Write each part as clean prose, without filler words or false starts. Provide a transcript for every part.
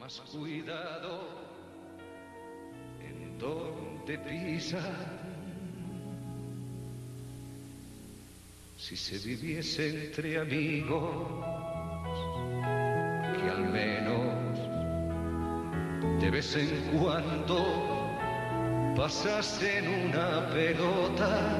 más cuidado en donde pisa. Si se viviese entre amigos, que al menos de vez en cuando pasasen una pelota.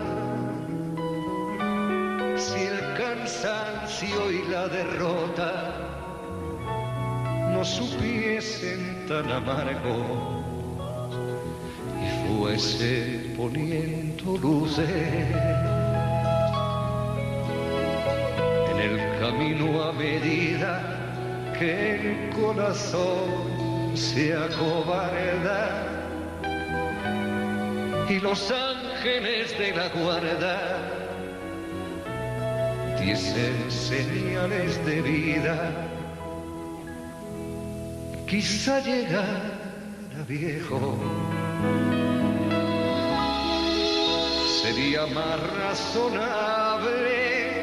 Si el cansancio y la derrota no supiesen tan amargo y fuese poniendo luces en el camino a medida que el corazón se acobarda y los ángeles de la guarda diesen señales de vida. Quizá llegara viejo, sería más razonable,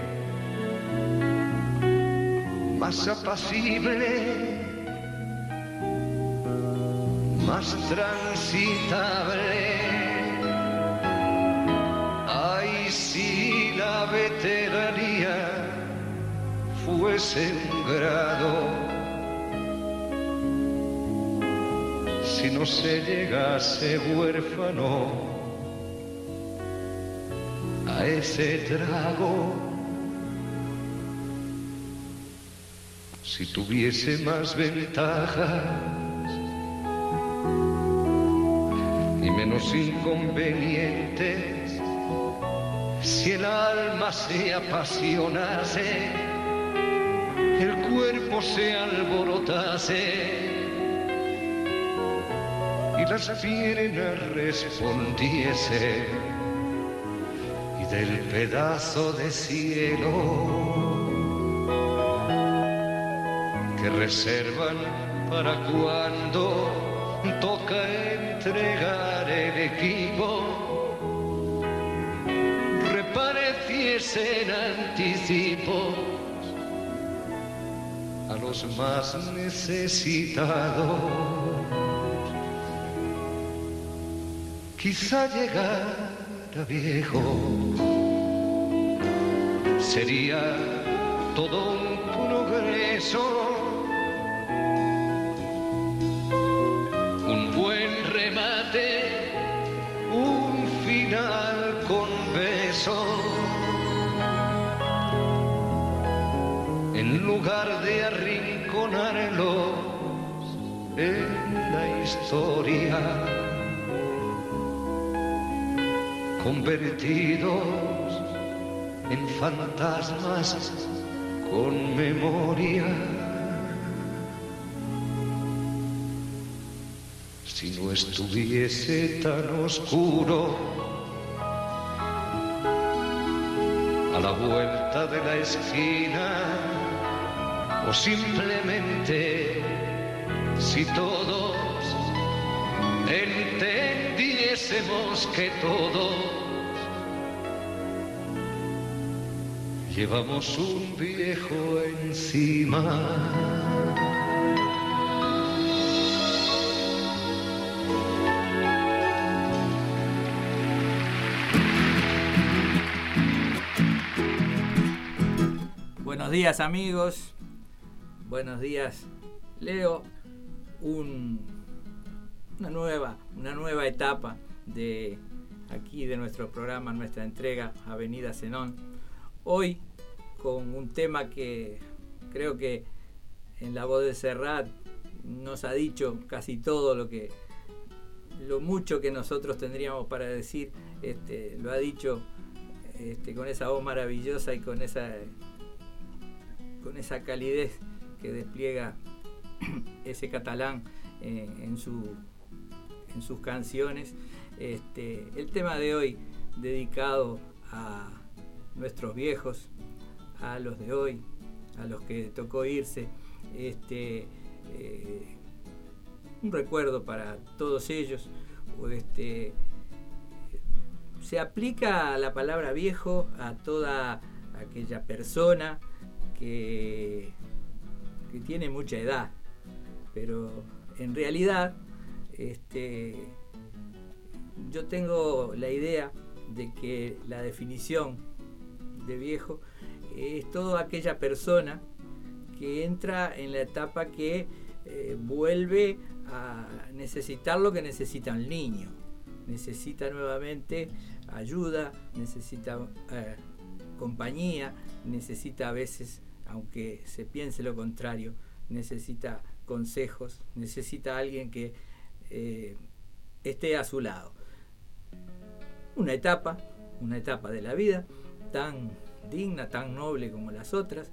más apacible, más transitable. Ay, si la veteranía fuese un grado, si no se llegase huérfano a ese trago, si tuviese más ventajas y menos inconvenientes, si el alma se apasionase, el cuerpo se alborotase y las piernas respondiesen, y del pedazo de cielo que reservan para cuando toca entregar el equipo, repareciesen anticipos a los más necesitados. Quizá llegara viejo, sería todo un progreso, un buen remate, un final con beso, en lugar de arrinconarlos en la historia, convertidos en fantasmas con memoria. Si no estuviese tan oscuro a la vuelta de la esquina, o simplemente si todos entendiésemos que todos llevamos un viejo encima. Buenos días, amigos. Buenos días. Leo una nueva etapa de aquí de nuestro programa, nuestra entrega Avenida Zenón. Hoy con un tema que creo que en la voz de Serrat nos ha dicho casi todo lo mucho que nosotros tendríamos para decir. Lo ha dicho con esa voz maravillosa y con esa calidez que despliega ese catalán en sus canciones. El tema de hoy dedicado a nuestros viejos, a los de hoy, a los que tocó irse, un recuerdo para todos ellos. Se aplica la palabra viejo a toda aquella persona que tiene mucha edad, pero en realidad yo tengo la idea de que la definición de viejo es toda aquella persona que entra en la etapa que vuelve a necesitar lo que necesita el niño. Necesita nuevamente ayuda, necesita compañía, necesita a veces, aunque se piense lo contrario, necesita consejos, necesita a alguien que esté a su lado. Una etapa de la vida tan digna, tan noble como las otras.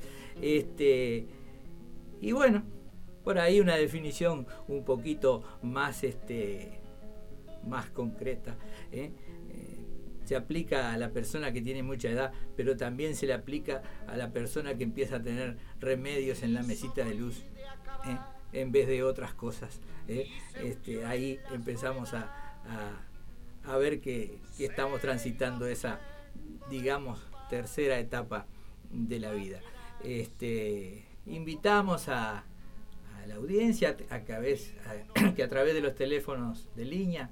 Y bueno, por ahí una definición un poquito más más concreta, se aplica a la persona que tiene mucha edad, pero también se le aplica a la persona que empieza a tener remedios en la mesita de luz, en vez de otras cosas. Ahí empezamos a ver que estamos transitando esa, digamos, tercera etapa de la vida. Invitamos a la audiencia que a través de los teléfonos de línea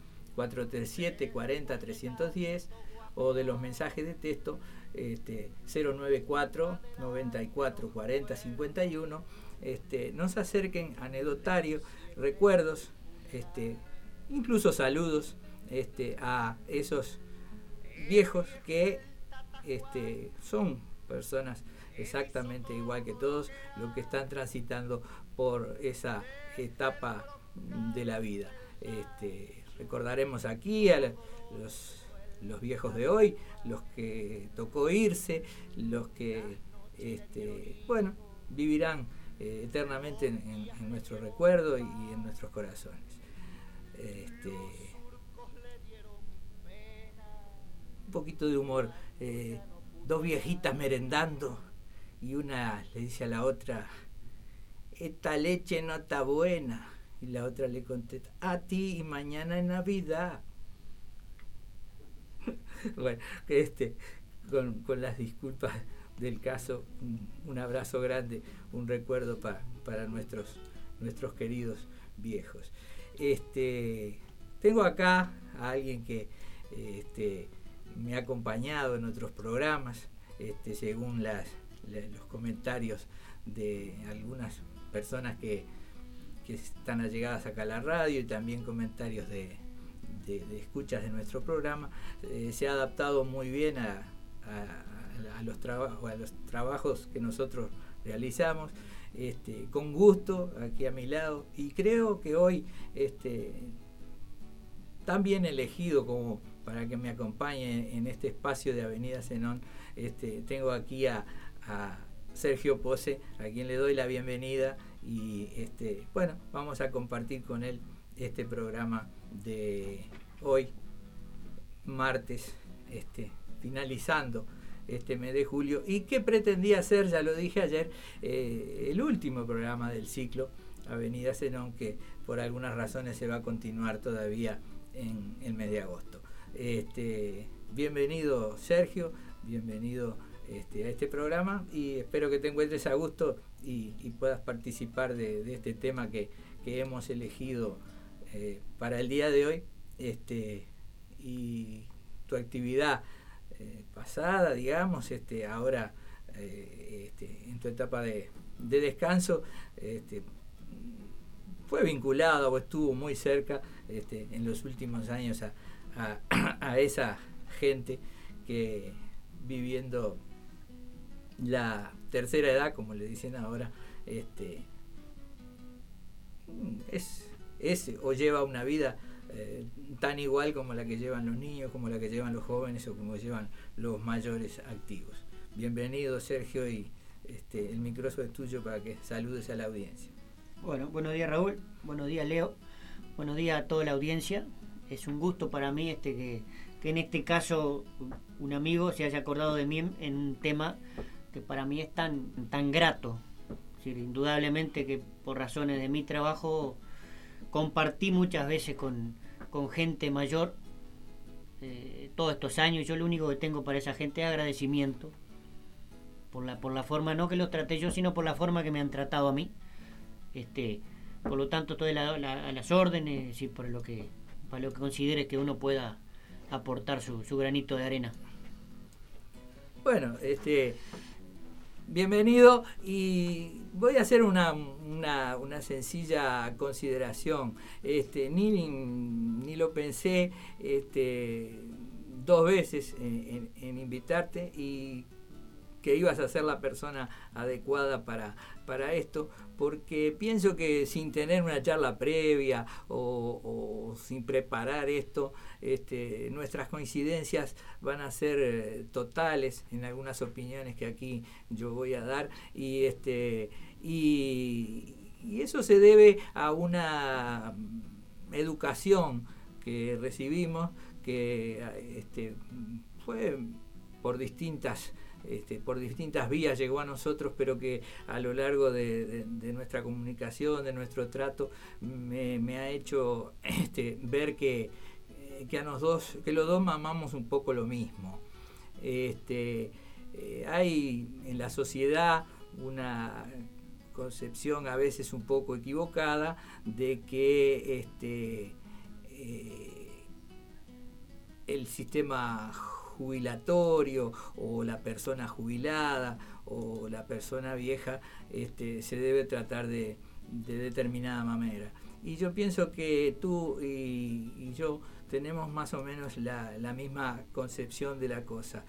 437-40-310 o de los mensajes de texto 094-94-40-51 nos acerquen anecdotarios, recuerdos, incluso saludos a esos viejos que son personas exactamente igual que todos los que están transitando por esa etapa de la vida. Recordaremos aquí a los viejos de hoy, los que tocó irse, los que vivirán eternamente en nuestro recuerdo y en nuestros corazones. Un poquito de humor. Dos viejitas merendando y una le dice a la otra: esta leche no está buena. Y la otra le contesta: a ti, y mañana es Navidad. Bueno, con las disculpas del caso, un abrazo grande, un recuerdo para nuestros queridos viejos. Tengo acá a alguien que me ha acompañado en otros programas, según los comentarios de algunas personas que están allegadas acá a la radio, y también comentarios de escuchas de nuestro programa. Se ha adaptado muy bien a los trabajos que nosotros realizamos, con gusto, aquí a mi lado, y creo que hoy tan bien elegido como para que me acompañe en este espacio de Avenida Zenón. Tengo aquí a Sergio Pose, a quien le doy la bienvenida, y vamos a compartir con él este programa de hoy, martes, finalizando este mes de julio, y que pretendía ser, ya lo dije ayer, el último programa del ciclo Avenida Zenón, que por algunas razones se va a continuar todavía en el mes de agosto. Bienvenido, Sergio, bienvenido a este programa, y espero que te encuentres a gusto y puedas participar de este tema que hemos elegido para el día de hoy, y tu actividad pasada, digamos, ahora en tu etapa de descanso, fue vinculado o estuvo muy cerca en los últimos años a esa gente que, viviendo la tercera edad, como le dicen ahora, o lleva una vida tan igual como la que llevan los niños, como la que llevan los jóvenes o como llevan los mayores activos. Bienvenido, Sergio, y el micrófono es tuyo para que saludes a la audiencia. Bueno, buenos días, Raúl, buenos días, Leo, buenos días a toda la audiencia. Es un gusto para mí que en este caso un amigo se haya acordado de mí en un tema que para mí es tan grato. Es decir, indudablemente que por razones de mi trabajo compartí muchas veces con gente mayor todos estos años. Yo lo único que tengo para esa gente es agradecimiento por la forma, no que los traté yo, sino por la forma que me han tratado a mí. Por lo tanto, estoy a las órdenes, y para lo que consideres que uno pueda aportar su granito de arena. Bueno, bienvenido, y voy a hacer una sencilla consideración. Ni lo pensé 2 veces en invitarte, y que ibas a ser la persona adecuada para esto, porque pienso que sin tener una charla previa o sin preparar esto, nuestras coincidencias van a ser totales en algunas opiniones que aquí yo voy a dar, y eso se debe a una educación que recibimos, que fue por distintas vías llegó a nosotros, pero que a lo largo de nuestra comunicación, de nuestro trato, me ha hecho ver que los dos mamamos un poco lo mismo. Hay en la sociedad una concepción a veces un poco equivocada de que el sistema jubilatorio, o la persona jubilada, o la persona vieja, se debe tratar de determinada manera. Y yo pienso que tú y yo tenemos más o menos la misma concepción de la cosa.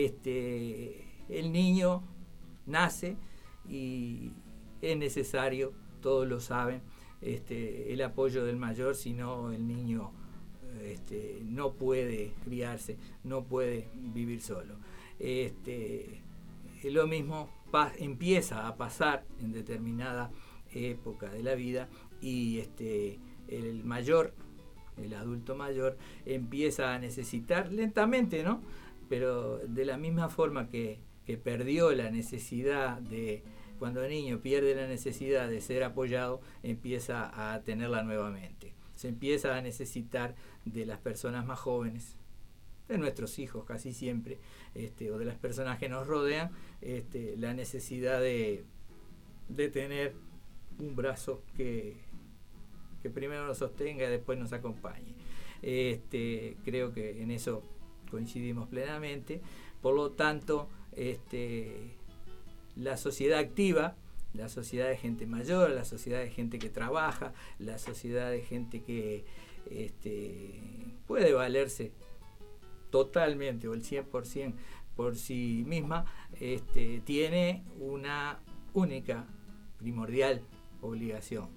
El niño nace y es necesario, todos lo saben, el apoyo del mayor, si no el niño no puede criarse, no puede vivir solo. Lo mismo empieza a pasar en determinada época de la vida, y el mayor, el adulto mayor, empieza a necesitar lentamente, ¿no? Pero de la misma forma que perdió la necesidad de, cuando el niño pierde la necesidad de ser apoyado, empieza a tenerla nuevamente. Se empieza a necesitar de las personas más jóvenes, de nuestros hijos casi siempre, o de las personas que nos rodean, la necesidad de tener un brazo que primero nos sostenga y después nos acompañe. Creo que en eso coincidimos plenamente. Por lo tanto, la sociedad activa, la sociedad de gente mayor, la sociedad de gente que trabaja, la sociedad de gente que puede valerse totalmente o el 100% por sí misma, tiene una única, primordial obligación: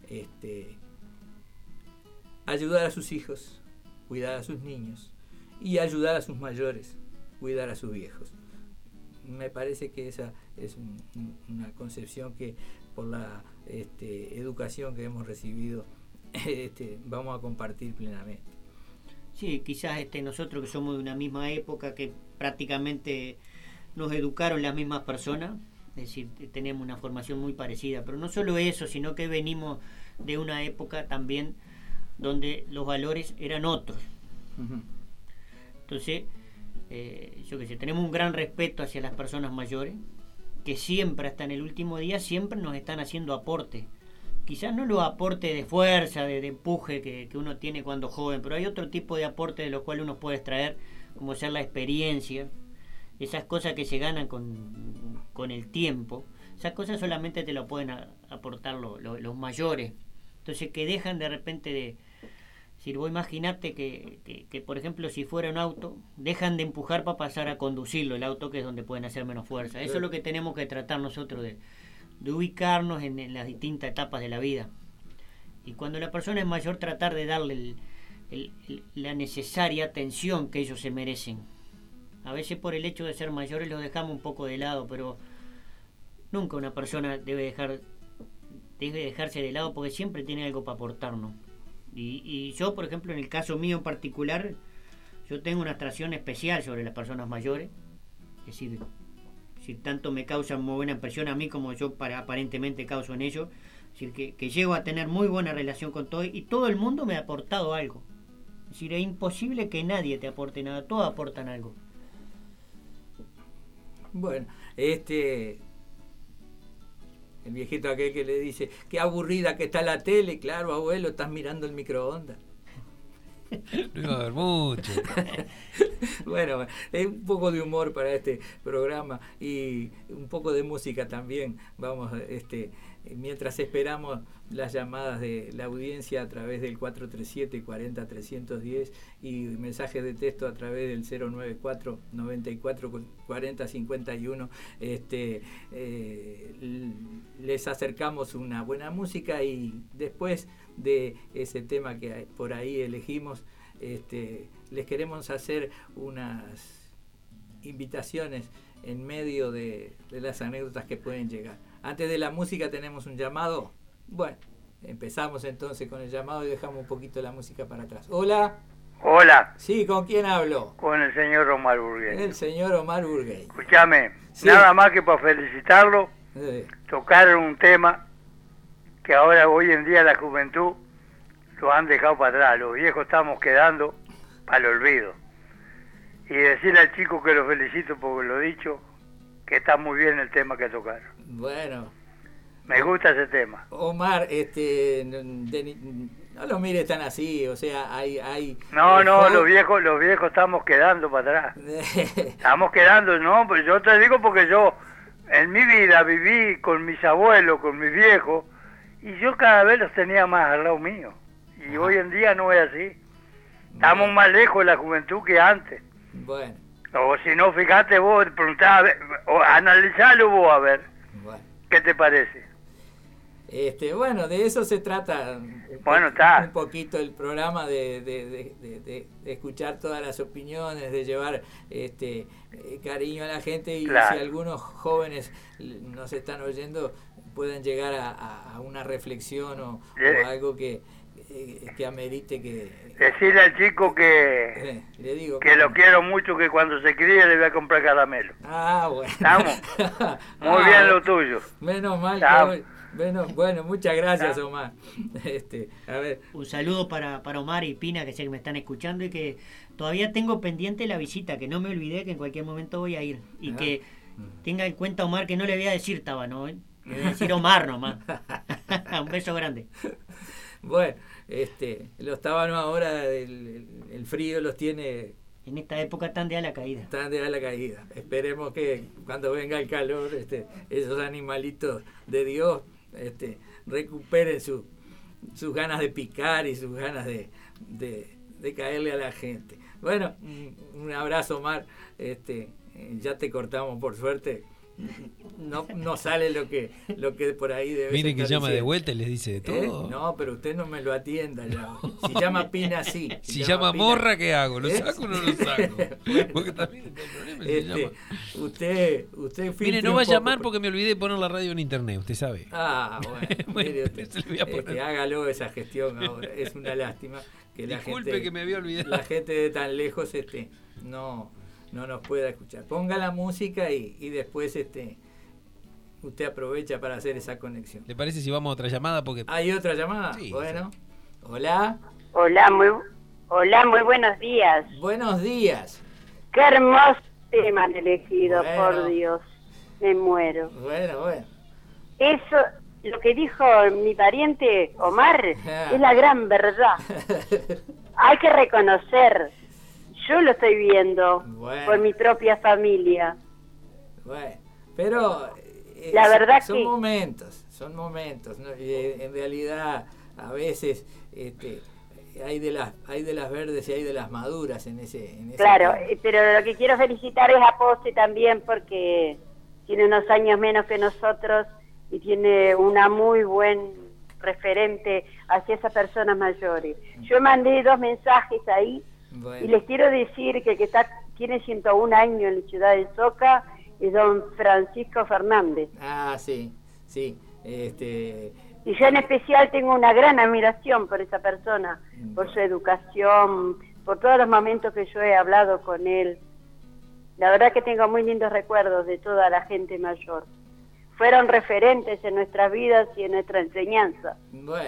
ayudar a sus hijos, cuidar a sus niños, y ayudar a sus mayores, cuidar a sus viejos. Me parece que esa es una concepción que, por la educación que hemos recibido, vamos a compartir plenamente. Sí, quizás nosotros que somos de una misma época, que prácticamente nos educaron las mismas personas, es decir, tenemos una formación muy parecida, pero no solo eso, sino que venimos de una época también donde los valores eran otros. Uh-huh. Entonces, yo que sé, tenemos un gran respeto hacia las personas mayores, que siempre, hasta en el último día, siempre nos están haciendo aportes. Quizás no los aportes de fuerza, de empuje que uno tiene cuando joven, pero hay otro tipo de aportes de los cuales uno puede extraer, como ser la experiencia, esas cosas que se ganan con el tiempo. Esas cosas solamente te lo pueden aportar los mayores. Entonces, que dejan de repente de... Si vos imaginate que, por ejemplo, si fuera un auto, dejan de empujar para pasar a conducirlo, el auto, que es donde pueden hacer menos fuerza. Eso es lo que tenemos que tratar nosotros, de ubicarnos en las distintas etapas de la vida. Y cuando la persona es mayor, tratar de darle la necesaria atención que ellos se merecen. A veces, por el hecho de ser mayores, los dejamos un poco de lado, pero nunca una persona debe dejarse de lado, porque siempre tiene algo para aportarnos. Y yo, por ejemplo, en el caso mío en particular, yo tengo una atracción especial sobre las personas mayores. Es decir, si tanto me causan muy buena impresión a mí como yo aparentemente causo en ellos. Es decir, que llego a tener muy buena relación con todo, y todo el mundo me ha aportado algo. Es decir, es imposible que nadie te aporte nada, todos aportan algo. Bueno, El viejito aquel que le dice, qué aburrida que está la tele. Claro, abuelo, estás mirando el microondas. No iba a haber mucho. Bueno, un poco de humor para este programa y un poco de música también. Vamos, mientras esperamos las llamadas de la audiencia a través del 437-40-310 y mensajes de texto a través del 094-94-40-51, les acercamos una buena música y después de ese tema que por ahí elegimos, les queremos hacer unas invitaciones en medio de las anécdotas que pueden llegar. Antes de la música tenemos un llamado. Bueno, empezamos entonces con el llamado y dejamos un poquito la música para atrás. Hola. Hola. Sí, ¿con quién hablo? Con el señor Omar Burguey. El señor Omar Burguey. Escúchame, sí. Nada más que para felicitarlo, tocaron un tema que ahora hoy en día la juventud lo han dejado para atrás. Los viejos estamos quedando para el olvido. Y decirle al chico que lo felicito por lo dicho, que está muy bien el tema que tocaron. Bueno. Me gusta ese tema. Omar, no lo mires tan así, o sea, hay No, los viejos estamos quedando para atrás. Estamos quedando, no, pues yo te digo porque yo en mi vida viví con mis abuelos, con mis viejos, y yo cada vez los tenía más al lado mío. Y hoy en día no es así. Estamos más lejos de la juventud que antes. Bueno. O si no, fíjate vos, preguntá, o analizalo vos a ver. Bueno. ¿Qué te parece? Bueno, de eso se trata un poquito el programa, de escuchar todas las opiniones, de llevar cariño a la gente, y claro, si algunos jóvenes nos están oyendo pueden llegar a una reflexión o algo que amerite que... Decirle al chico que le digo que lo quiero mucho, que cuando se críe le voy a comprar caramelo. Ah, bueno. ¿Estamos? Muy bien lo tuyo. Menos mal que bueno, muchas gracias, Omar. A ver. Un saludo para Omar y Pina, que sé que me están escuchando, y que todavía tengo pendiente la visita, que no me olvidé, que en cualquier momento voy a ir. Y que tenga en cuenta, Omar, que no le voy a decir Tábano, le voy a decir Omar nomás. Un beso grande. Bueno, los tábanos ahora, el frío los tiene... En esta época están de ala caída. Están de ala caída. Esperemos que cuando venga el calor, esos animalitos de Dios recuperen sus ganas de picar y sus ganas de caerle a la gente. Bueno, un abrazo, Omar. Ya te cortamos, por suerte. No sale lo que por ahí debe. Mire que llama de vuelta y les dice de todo. No, pero usted no me lo atienda ya. Si llama Pina, sí. Si llama Pina, Morra, ¿qué hago? ¿Lo saco o no lo saco? Bueno, porque también está el problema. Usted mire, no va a llamar porque me olvidé de poner la radio en internet, usted sabe. Ah, bueno. Mire usted, se le voy a poner. Hágalo esa gestión ahora. Es una lástima que Disculpe, la gente, que me había olvidado. La gente de tan lejos no nos pueda escuchar. Ponga la música y después usted aprovecha para hacer esa conexión. ¿Le parece si vamos a otra llamada? Porque ¿hay otra llamada? Sí, bueno. Sí. Hola. Hola, muy buenos días. Buenos días. Qué hermoso tema han elegido, por Dios. Me muero. Bueno. Eso, lo que dijo mi pariente Omar, es la gran verdad. Hay que reconocer. Yo lo estoy viendo por mi propia familia. Bueno, pero la verdad son momentos, ¿no? Y en realidad a veces hay de las verdes y hay de las maduras en ese claro, tema. Pero lo que quiero felicitar es a Posse también, porque tiene unos años menos que nosotros y tiene una muy buen referente hacia esas personas mayores. Yo mandé 2 mensajes ahí. Bueno. Y les quiero decir que el que tiene 101 años en la ciudad de Soca es don Francisco Fernández. Ah, sí. Y yo en especial tengo una gran admiración por esa persona, por su educación, por todos los momentos que yo he hablado con él. La verdad que tengo muy lindos recuerdos de toda la gente mayor. Fueron referentes en nuestras vidas y en nuestra enseñanza.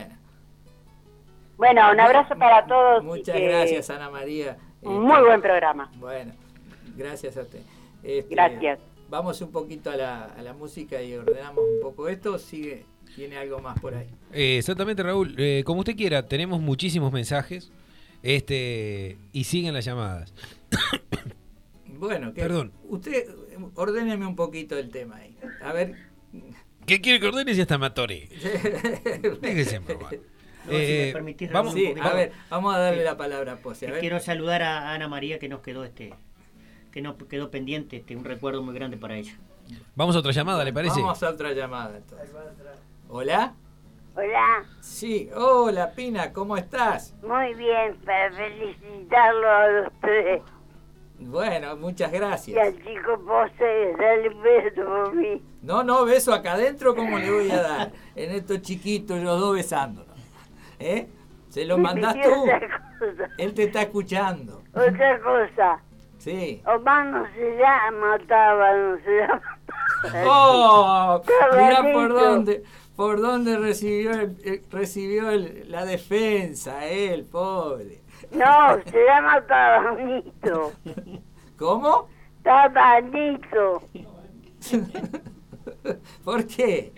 Bueno, un abrazo para todos. Muchas gracias, Ana María. Muy buen programa. Bueno, gracias a usted. Gracias. vamos un poquito a la música y ordenamos un poco esto, o tiene algo más por ahí. Exactamente, Raúl. Como usted quiera, tenemos muchísimos mensajes y siguen las llamadas. Bueno, perdón. Usted ordéneme un poquito el tema ahí. A ver. ¿Qué quiere que ordene si hasta me atoré? Déjese probar. No, si me permitís, vamos, sí, a ver, vamos a darle la palabra a Pose. Quiero saludar a Ana María, que nos quedó quedó pendiente, un recuerdo muy grande para ella. Vamos a otra llamada, ¿le parece? Vamos a otra llamada entonces. ¿Hola? Hola, Sí, hola Pina, ¿cómo estás? muy bien, para felicitarlo a ustedes. Bueno, muchas Y gracias. al chico Pose, dale un beso por mí. No, beso acá adentro, ¿cómo le voy a dar? En estos chiquitos, los dos besándonos. ¿Eh? ¿Se los mandás Y tú? otra cosa, Él te está escuchando. otra cosa. Sí. Omar no se llama Tábano, se llama... ¡Oh! Mirá Tabanito. por dónde recibió la defensa, el pobre. No, se llama Tabanito. ¿Cómo? Tabanito. ¿Por qué?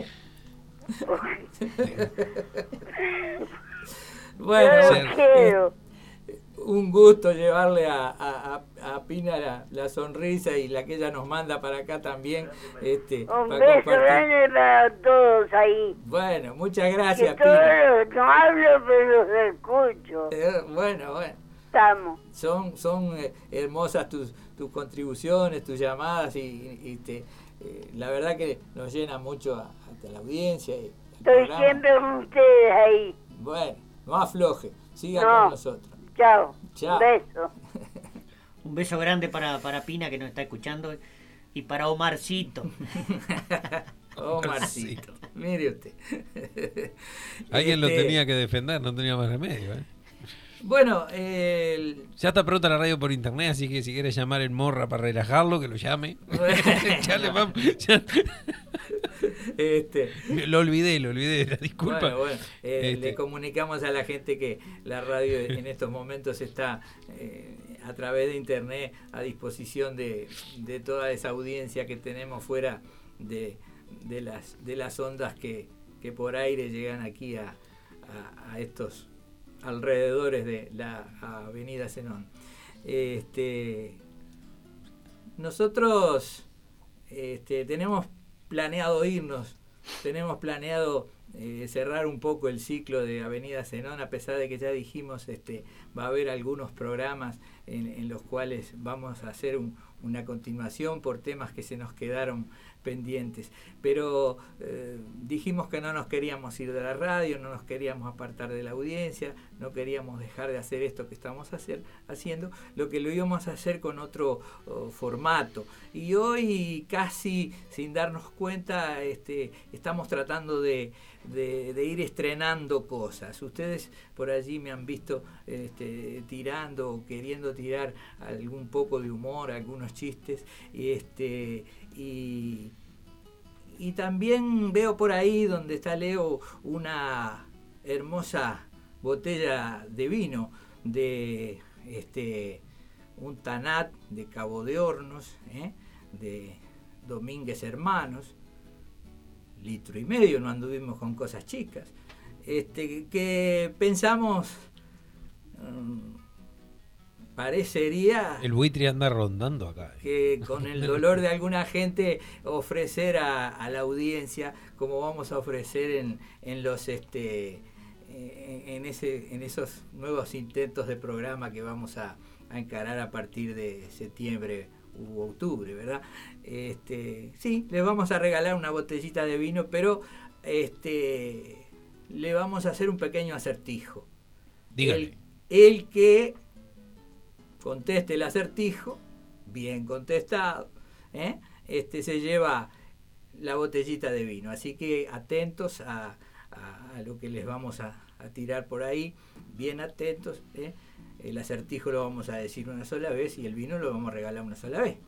Yo Bueno, lo quiero. un gusto llevarle a Pina la sonrisa y la que ella nos manda para acá también. Un para beso compartir. grande para todos ahí. Bueno, muchas Que gracias, todos Pina. no hablo, pero los escucho. Bueno. Estamos. Son hermosas tus contribuciones, tus llamadas y la verdad que nos llena mucho a la audiencia. Y al Estoy programa. siempre con ustedes ahí. Bueno, no afloje, siga No. con nosotros. Chao. Chao. Un beso. Un beso grande para Pina, que nos está escuchando, y para Omarcito. Omarcito, mire usted. Alguien lo tenía que defender, no tenía más remedio. Bueno, Ya está pronta la radio por internet, así que si quiere llamar el Morra para relajarlo, que lo llame. Ya le vamos. Lo olvidé, la disculpa. Bueno, le comunicamos a la gente que la radio en estos momentos está a través de internet a disposición de toda esa audiencia que tenemos fuera de las ondas que por aire llegan aquí a estos alrededores de la avenida Zenón. Nosotros tenemos planeado irnos, tenemos planeado cerrar un poco el ciclo de Avenida Zenón, a pesar de que ya dijimos va a haber algunos programas en los cuales vamos a hacer una continuación por temas que se nos quedaron pendientes, pero dijimos que no nos queríamos ir de la radio, no nos queríamos apartar de la audiencia, no queríamos dejar de hacer esto que estamos haciendo, lo que lo íbamos a hacer con otro formato, y hoy casi sin darnos cuenta estamos tratando de ir estrenando cosas. Ustedes por allí me han visto tirando o queriendo tirar algún poco de humor, algunos chistes, y también veo por ahí donde está Leo una hermosa botella de vino de un Tanat de Cabo de Hornos, de Domínguez Hermanos, 1,5 litros, no anduvimos con cosas chicas, que pensamos parecería El buitre anda rondando acá. que con el dolor de alguna gente ofrecer a la audiencia, como vamos a ofrecer en los en esos nuevos intentos de programa que vamos a encarar a partir de septiembre u octubre, ¿verdad? Sí, les vamos a regalar una botellita de vino, pero le vamos a hacer un pequeño acertijo. Dígale. El que conteste el acertijo, bien contestado, se lleva la botellita de vino. Así que atentos a lo que les vamos a tirar por ahí, bien atentos. El acertijo lo vamos a decir una sola vez y el vino lo vamos a regalar una sola vez.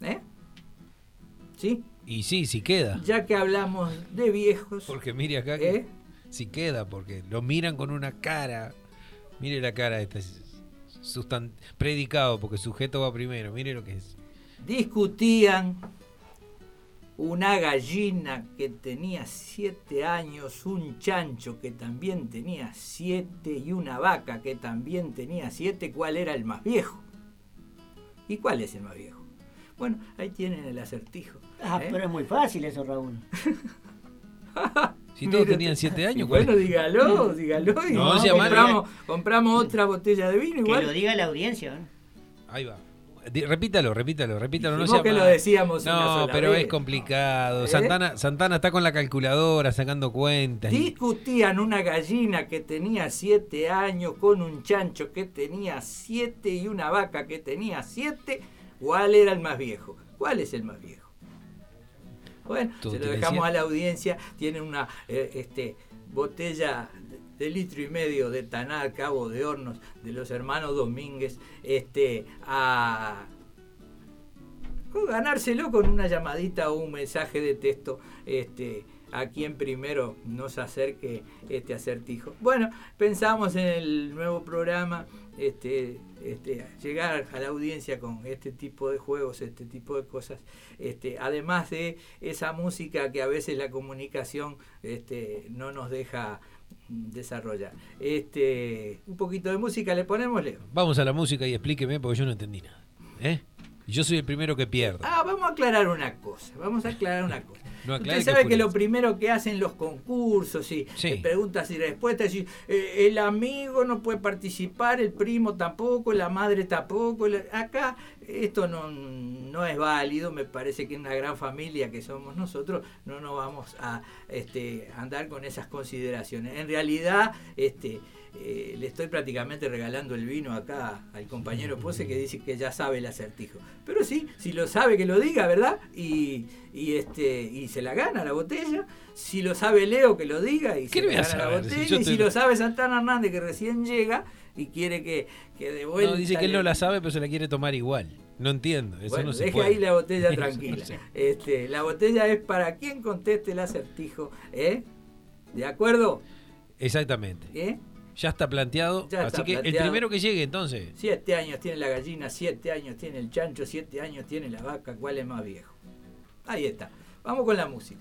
¿Sí? Y sí, si queda. Ya que hablamos de viejos. Porque mire acá que si queda, porque lo miran con una cara. Mire la cara de predicado, porque sujeto va primero. Mire lo que es. Discutían una gallina que tenía 7 años, un chancho que también tenía 7 y una vaca que también tenía 7, ¿cuál era el más viejo? ¿Y cuál es el más viejo? Bueno, ahí tienen el acertijo. Pero es muy fácil eso, Raúl. Si todos tenían 7 años, ¿cuál? Bueno, dígalo. Y No, compramos otra botella de vino igual. Que lo diga la audiencia. Ahí va. Repítalo. Dijimos que lo decíamos una sola pero vez. es complicado. Santana está con la calculadora sacando cuentas. Discutían una gallina que tenía 7 años con un chancho que tenía 7 y una vaca que tenía 7. ¿Cuál era el más viejo? ¿Cuál es el más viejo? Bueno, se lo dejamos a la audiencia. Tiene una botella de 1,5 litros de Taná, Cabo de Hornos, de los hermanos Domínguez, a ganárselo con una llamadita o un mensaje de texto a quien primero nos acerque este acertijo. Bueno, pensamos en el nuevo programa llegar a la audiencia con este tipo de juegos, este tipo de cosas, además de esa música que a veces la comunicación no nos deja desarrollar. Un poquito de música le ponemos, Leo. Vamos a la música y explíqueme porque yo no entendí nada. Yo soy el primero que pierdo. Vamos a aclarar una cosa. No, usted sabe que lo primero que hacen los concursos y preguntas y respuestas, y, el amigo no puede participar, el primo tampoco, la madre tampoco. Acá esto no es válido. Me parece que en una gran familia que somos nosotros no nos vamos a andar con esas consideraciones. En realidad, le estoy prácticamente regalando el vino acá al compañero Pose, que dice que ya sabe el acertijo. Pero sí, si lo sabe que lo diga, ¿verdad? Y se la gana la botella. Si lo sabe Leo, que lo diga y se la gana la botella. Si lo sabe Santana Hernández, que recién llega y quiere que de vuelta... No, dice que él no la sabe, pero se la quiere tomar igual. No entiendo, eso bueno, no se deje puede. ahí la botella tranquila. No sé. La botella es para quien conteste el acertijo, ¿de acuerdo? Exactamente. Ya está planteado, así que el primero que llegue entonces. 7 años tiene la gallina, 7 años tiene el chancho, 7 años tiene la vaca, ¿cuál es más viejo? Ahí está. Vamos con la música.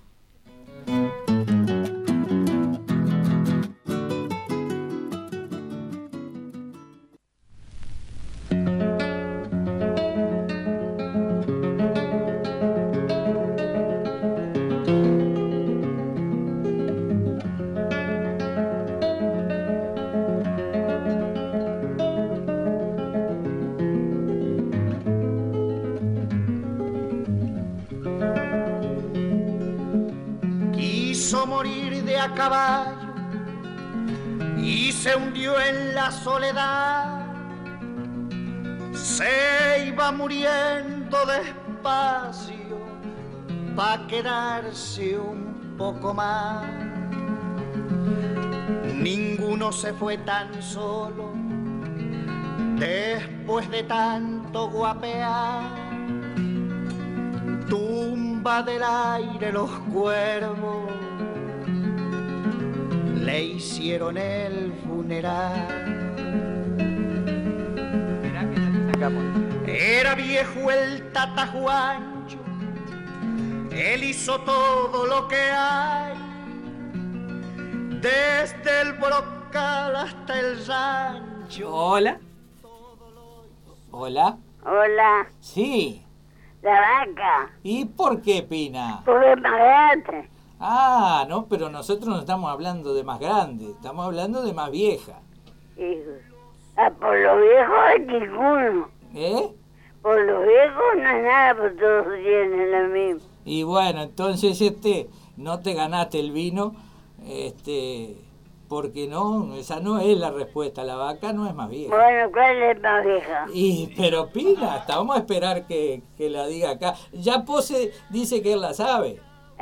Morir de a caballo y se hundió en la soledad, se iba muriendo despacio pa' quedarse un poco más. Ninguno se fue tan solo después de tanto guapear. Tumba del aire los cuervos le hicieron el funeral. Era viejo el Tata Juancho, él hizo todo lo que hay, desde el brocal hasta el rancho. Hola. Hola. Hola, Sí. la vaca, ¿Y por qué, Pina? porque pagaste. No, pero nosotros no estamos hablando de más grande, estamos hablando de más vieja. Por los viejos es ninguno. Por los viejos no es nada, porque todos tienen la misma. Y bueno, entonces no te ganaste el vino, porque no, esa no es la respuesta, la vaca no es más vieja. Bueno, ¿cuál es más vieja? Pero Pina, hasta vamos a esperar que la diga acá. Ya Pose dice que él la sabe.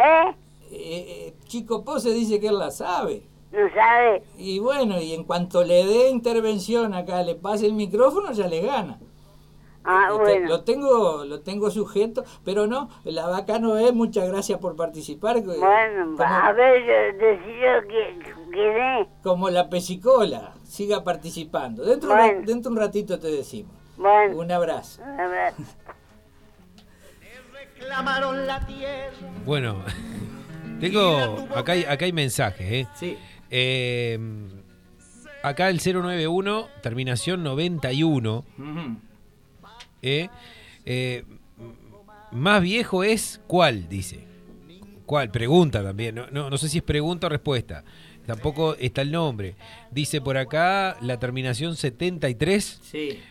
Chico Pose dice que él la sabe. ¿No sabe? Y bueno, y en cuanto le dé intervención acá, le pase el micrófono, ya le gana. Bueno. Lo tengo sujeto, pero no, la vaca no es. Muchas gracias por participar. Bueno, a ver, decido que como la pesicola, siga participando. Dentro de un ratito te decimos. Bueno. Un abrazo. A ver. reclamaron la tierra. Bueno, tengo acá hay mensajes, Sí. Acá el 091, terminación 91. Más viejo es ¿cuál? Dice. ¿Cuál? Pregunta también. No sé si es pregunta o respuesta. Tampoco está el nombre. Dice por acá la terminación 73. Sí.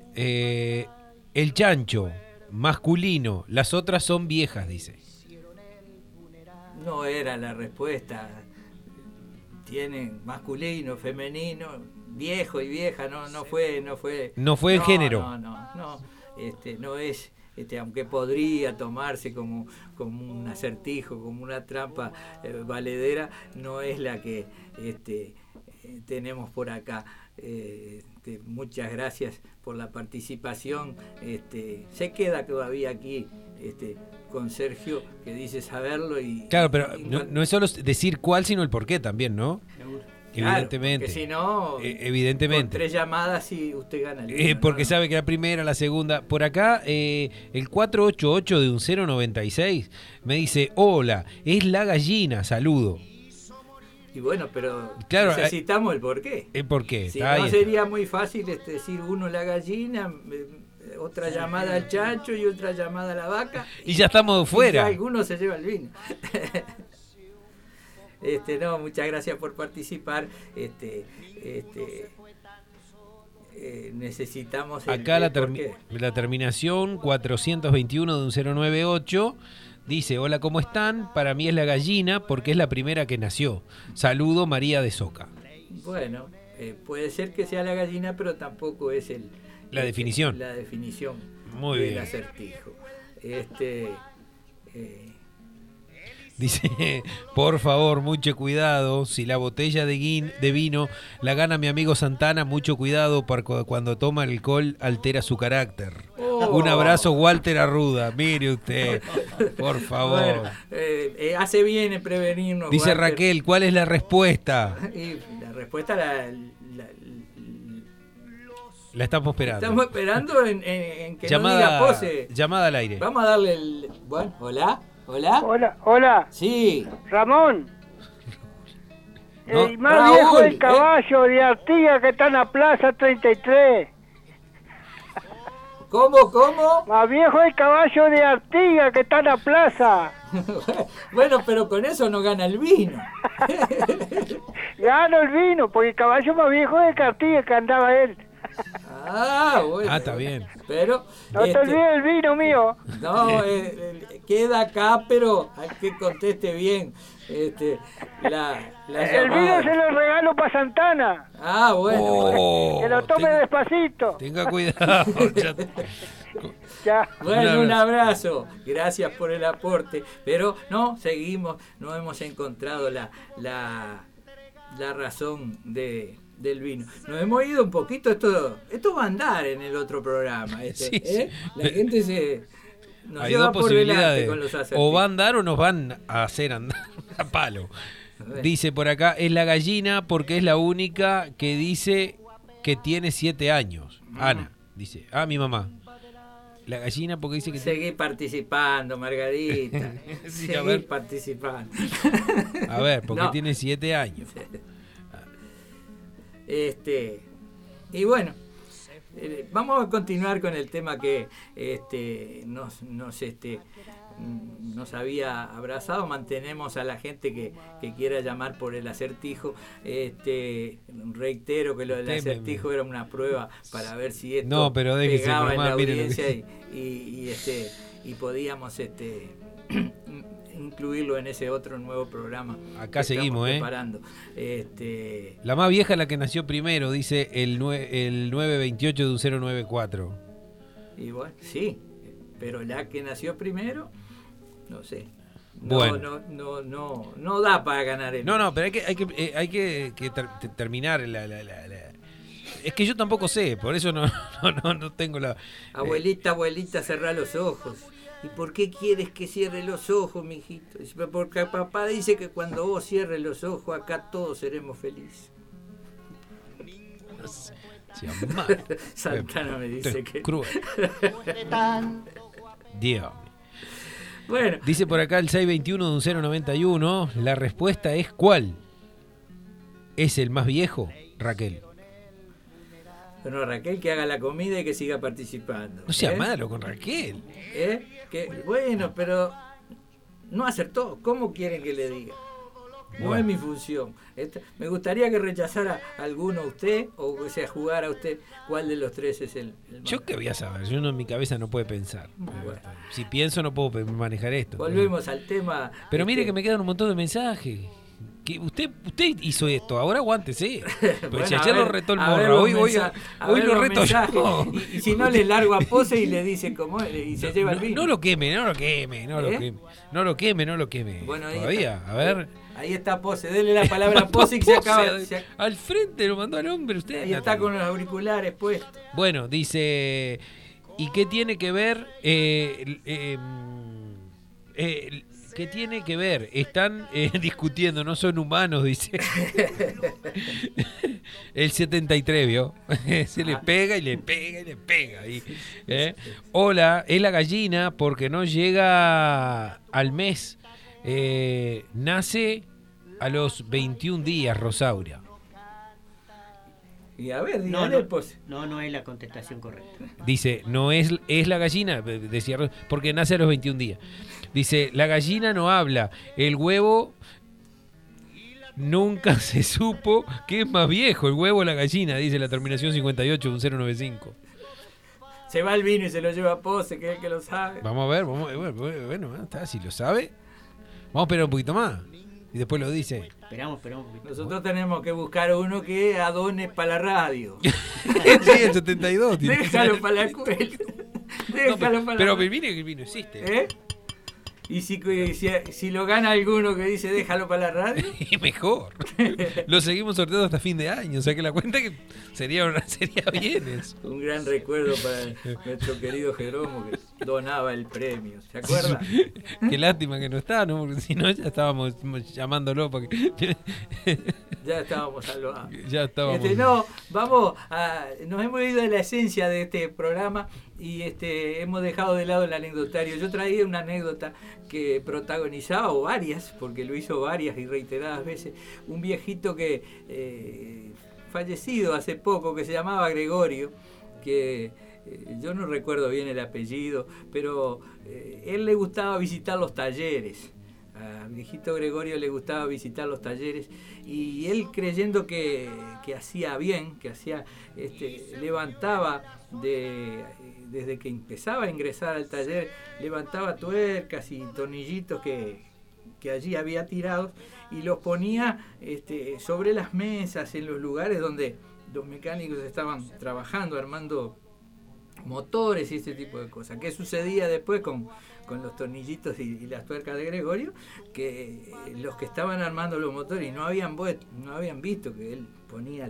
El chancho, masculino. Las otras son viejas, dice. No era la respuesta. Tienen masculino, femenino, viejo y vieja. No fue. No fue en género. No es. Aunque podría tomarse como un acertijo, como una trampa valedera, no es la que tenemos por acá. Muchas gracias por la participación. Se queda todavía aquí con Sergio, que dice saberlo. Claro, pero no es solo decir cuál, sino el por qué también, ¿no? Evidentemente. Porque si no, evidentemente. Con 3 llamadas y usted gana el vino, porque sabe que la primera, la segunda. Por acá, el 488 de un 096 me dice: hola, es la gallina, saludo. Y bueno, pero claro, necesitamos el porqué. El porqué. Si no, sería muy fácil decir uno la gallina, otra llamada al chancho y otra llamada a la vaca. Y ya estamos fuera. Y alguno se lleva el vino. Muchas gracias por participar. Necesitamos acá la terminación 421 de un 098 dice: hola, ¿cómo están? Para mí es la gallina porque es la primera que nació. Saludo, María de Soca. Bueno, puede ser que sea la gallina, pero tampoco es la definición. La definición muy del bien. Acertijo. Dice: por favor, mucho cuidado. Si la botella de vino la gana mi amigo Santana, mucho cuidado porque cuando toma alcohol altera su carácter. Un abrazo, Walter Arruda. Mire usted, por favor. Bueno, hace bien en prevenirnos. Dice Walter. Raquel: ¿cuál es la respuesta? Y la respuesta la estamos esperando. Estamos esperando en que llamada, no diga pose. Llamada al aire. Vamos a darle el... Bueno, hola. Hola. Sí. Ramón. No, El más Raúl, viejo el caballo de Artigas que está en la Plaza 33. ¿Cómo? Más viejo el caballo de Artigas que está en la plaza. Bueno, pero con eso no gana el vino. Gano el vino, porque el caballo más viejo es el Artigas que andaba él. Bueno. Está bien. Pero no te olvides el vino mío. No, queda acá, pero hay que conteste bien. La el vino se lo regalo para Santana. Bueno. Que lo tome despacito. Tenga cuidado. Ya. Bueno, un abrazo. Gracias por el aporte. Pero no, seguimos. No hemos encontrado la razón del vino. Nos hemos ido un poquito. Esto va a andar en el otro programa. Sí. La gente nos hay lleva dos por delante posibilidades. con los acertijos. O va a andar o nos van a hacer andar a palo. Dice por acá: es la gallina porque es la única que dice que tiene 7 años. Ana dice: mi mamá. La gallina porque dice que... Seguí participando, Margarita. Sí, Seguí participando. A ver, porque tiene 7 años. Y bueno, vamos a continuar con el tema que nos había abrazado. Mantenemos a la gente que quiera llamar por el acertijo. Reitero que lo del acertijo era una prueba para ver si esto pegaba en la audiencia y podíamos incluirlo en ese otro nuevo programa. Acá seguimos, preparando. La más vieja es la que nació primero, dice el 928 de un 094. Y bueno, sí, pero la que nació primero, no sé. No da para ganar el... No, pero hay que terminar Es que yo tampoco sé, por eso no tengo la... Abuelita, cerrá los ojos. ¿Y por qué quieres que cierre los ojos, mijito? Porque papá dice que cuando vos cierres los ojos, acá todos seremos felices. Santana me dice que... Cruel. Dios. Bueno. Dice por acá el 621 de un 091, la respuesta es ¿cuál? ¿Es el más viejo, Raquel? Bueno, Raquel, que haga la comida y que siga participando. No sea malo con Raquel. Bueno, pero no acertó. ¿Cómo quieren que le diga? No es mi función. Me gustaría que rechazara alguno usted o que se jugara usted cuál de los tres es el más. Yo qué voy a saber, yo en mi cabeza no puede pensar. Bueno. Si pienso no puedo manejar esto. Volvemos al tema. Pero mire que me quedan un montón de mensajes. Que usted hizo esto, ahora aguántese. Pues Bueno, ya lo retó el Morra, hoy lo reto yo. Y si no, le largo a Pose y le dice cómo y se lleva el vino. No lo queme. No lo queme. Bueno, ahí todavía, está. A ver. Ahí está Pose, denle la palabra a Pose y que se acaba. Al frente lo mandó al hombre usted. Ahí está con los auriculares puestos. Bueno, dice, ¿y qué tiene que ver? ¿Qué tiene que ver? Están discutiendo, no son humanos, dice. El 73, ¿vio? Se le pega y le pega y le pega. Hola, es la gallina porque no llega al mes. Nace a los 21 días, Rosaura. Y a ver, dígale, no es la contestación correcta. Dice, no es la gallina, decía, porque nace a los 21 días. Dice, la gallina no habla, el huevo nunca se supo que es más viejo, el huevo o la gallina, dice la terminación 58 de un 095. Se va el vino y se lo lleva a Pose, que es el que lo sabe. Vamos a ver, bueno, está, si lo sabe, vamos a esperar un poquito más. Y después lo dice. Esperamos. Nosotros tenemos que buscar uno que adone para la radio. Sí, el 72. Déjalo para la escuela. Pero mire que el vino existe. Y si lo gana alguno que dice déjalo para la radio. Mejor. Lo seguimos sorteando hasta fin de año. O sea que la cuenta que sería bien eso. Un gran recuerdo para nuestro querido Jeromo que donaba el premio. ¿Se acuerda? Qué lástima que no está, ¿no? Porque si no ya estábamos llamándolo para que... Ya estábamos salvados. Ya estábamos. Nos hemos ido de la esencia de este programa y hemos dejado de lado el anecdotario. Yo traía una anécdota que protagonizaba, o varias, porque lo hizo varias y reiteradas veces, un viejito que fallecido hace poco, que se llamaba Gregorio, que yo no recuerdo bien el apellido, pero él le gustaba visitar los talleres. Al viejito Gregorio le gustaba visitar los talleres y él, creyendo que hacía bien, que hacía levantaba desde que empezaba a ingresar al taller, levantaba tuercas y tornillitos que allí había tirados y los ponía sobre las mesas, en los lugares donde los mecánicos estaban trabajando, armando motores y este tipo de cosas. ¿Qué sucedía después con los tornillitos y las tuercas de Gregorio? Que los que estaban armando los motores y no habían visto que él ponía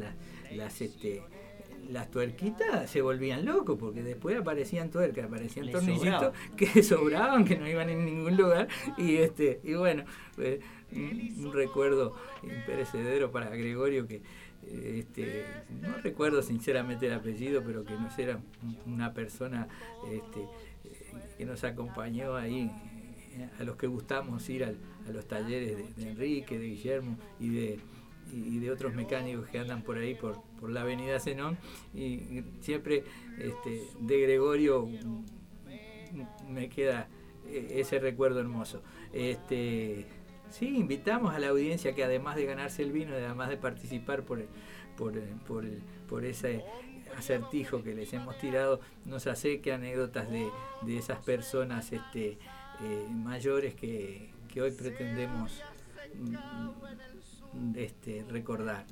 las tuerquitas, se volvían locos, porque después aparecían tuercas, aparecían tornillitos que sobraban, que no iban en ningún lugar, y bueno, un recuerdo imperecedero para Gregorio, que no recuerdo sinceramente el apellido, pero que nos era una persona que nos acompañó ahí, a los que gustamos ir a los talleres de Enrique, de Guillermo y de otros mecánicos que andan por ahí por la avenida Zenón, y siempre de Gregorio me queda ese recuerdo hermoso. Sí, invitamos a la audiencia que, además de ganarse el vino, además de participar por ese acertijo que les hemos tirado, nos acerque anécdotas de esas personas mayores que hoy pretendemos recordar.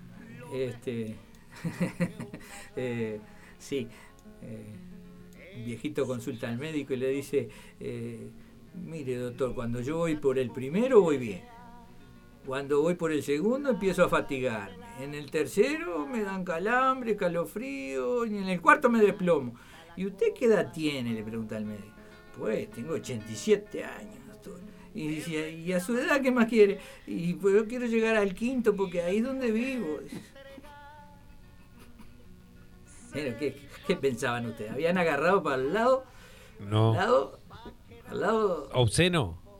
Sí, un viejito consulta al médico y le dice, mire doctor, cuando yo voy por el primero voy bien, cuando voy por el segundo empiezo a fatigarme, en el tercero me dan calambre, calofrío, y en el cuarto me desplomo. ¿Y usted qué edad tiene?, le pregunta al médico. Pues tengo 87 años, doctor. Y dice, ¿y a su edad qué más quiere? Y pues yo quiero llegar al quinto porque ahí es donde vivo. Bueno, ¿qué pensaban ustedes? ¿Habían agarrado para el lado? No. ¿Al lado? ¿Obsceno?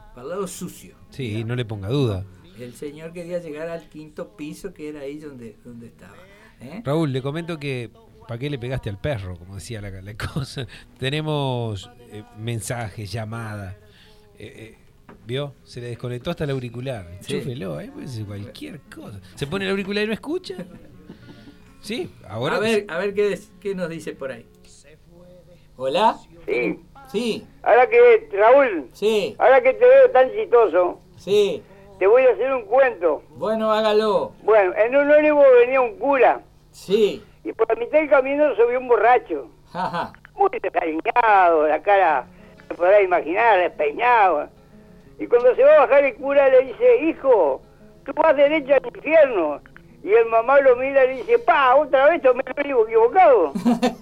al lado sucio. Sí, digamos. no le ponga duda. El señor quería llegar al 5º piso, que era ahí donde estaba. Raúl, le comento que ¿para qué le pegaste al perro? Como decía la cosa. Tenemos mensajes, llamadas. ¿Vio? Se le desconectó hasta el auricular. Sí. Enchúfelo, pues cualquier cosa. ¿Se pone el auricular y no escucha? Sí, ahora. A ver qué nos dice por ahí. ¿Hola? Sí. Sí. Ahora que, Raúl, Sí. ahora que te veo tan chistoso, Sí. te voy a hacer un cuento. Bueno, hágalo. Bueno, en un ónibus venía un cura Sí. y por la mitad del camino subió un borracho. Ajá. Muy desaliñado, la cara, se podrá imaginar, despeinado. Y cuando se va a bajar el cura le dice, hijo, tú vas derecho al infierno. Y el mamá lo mira y le dice, pa, otra vez tomé el ónibus equivocado.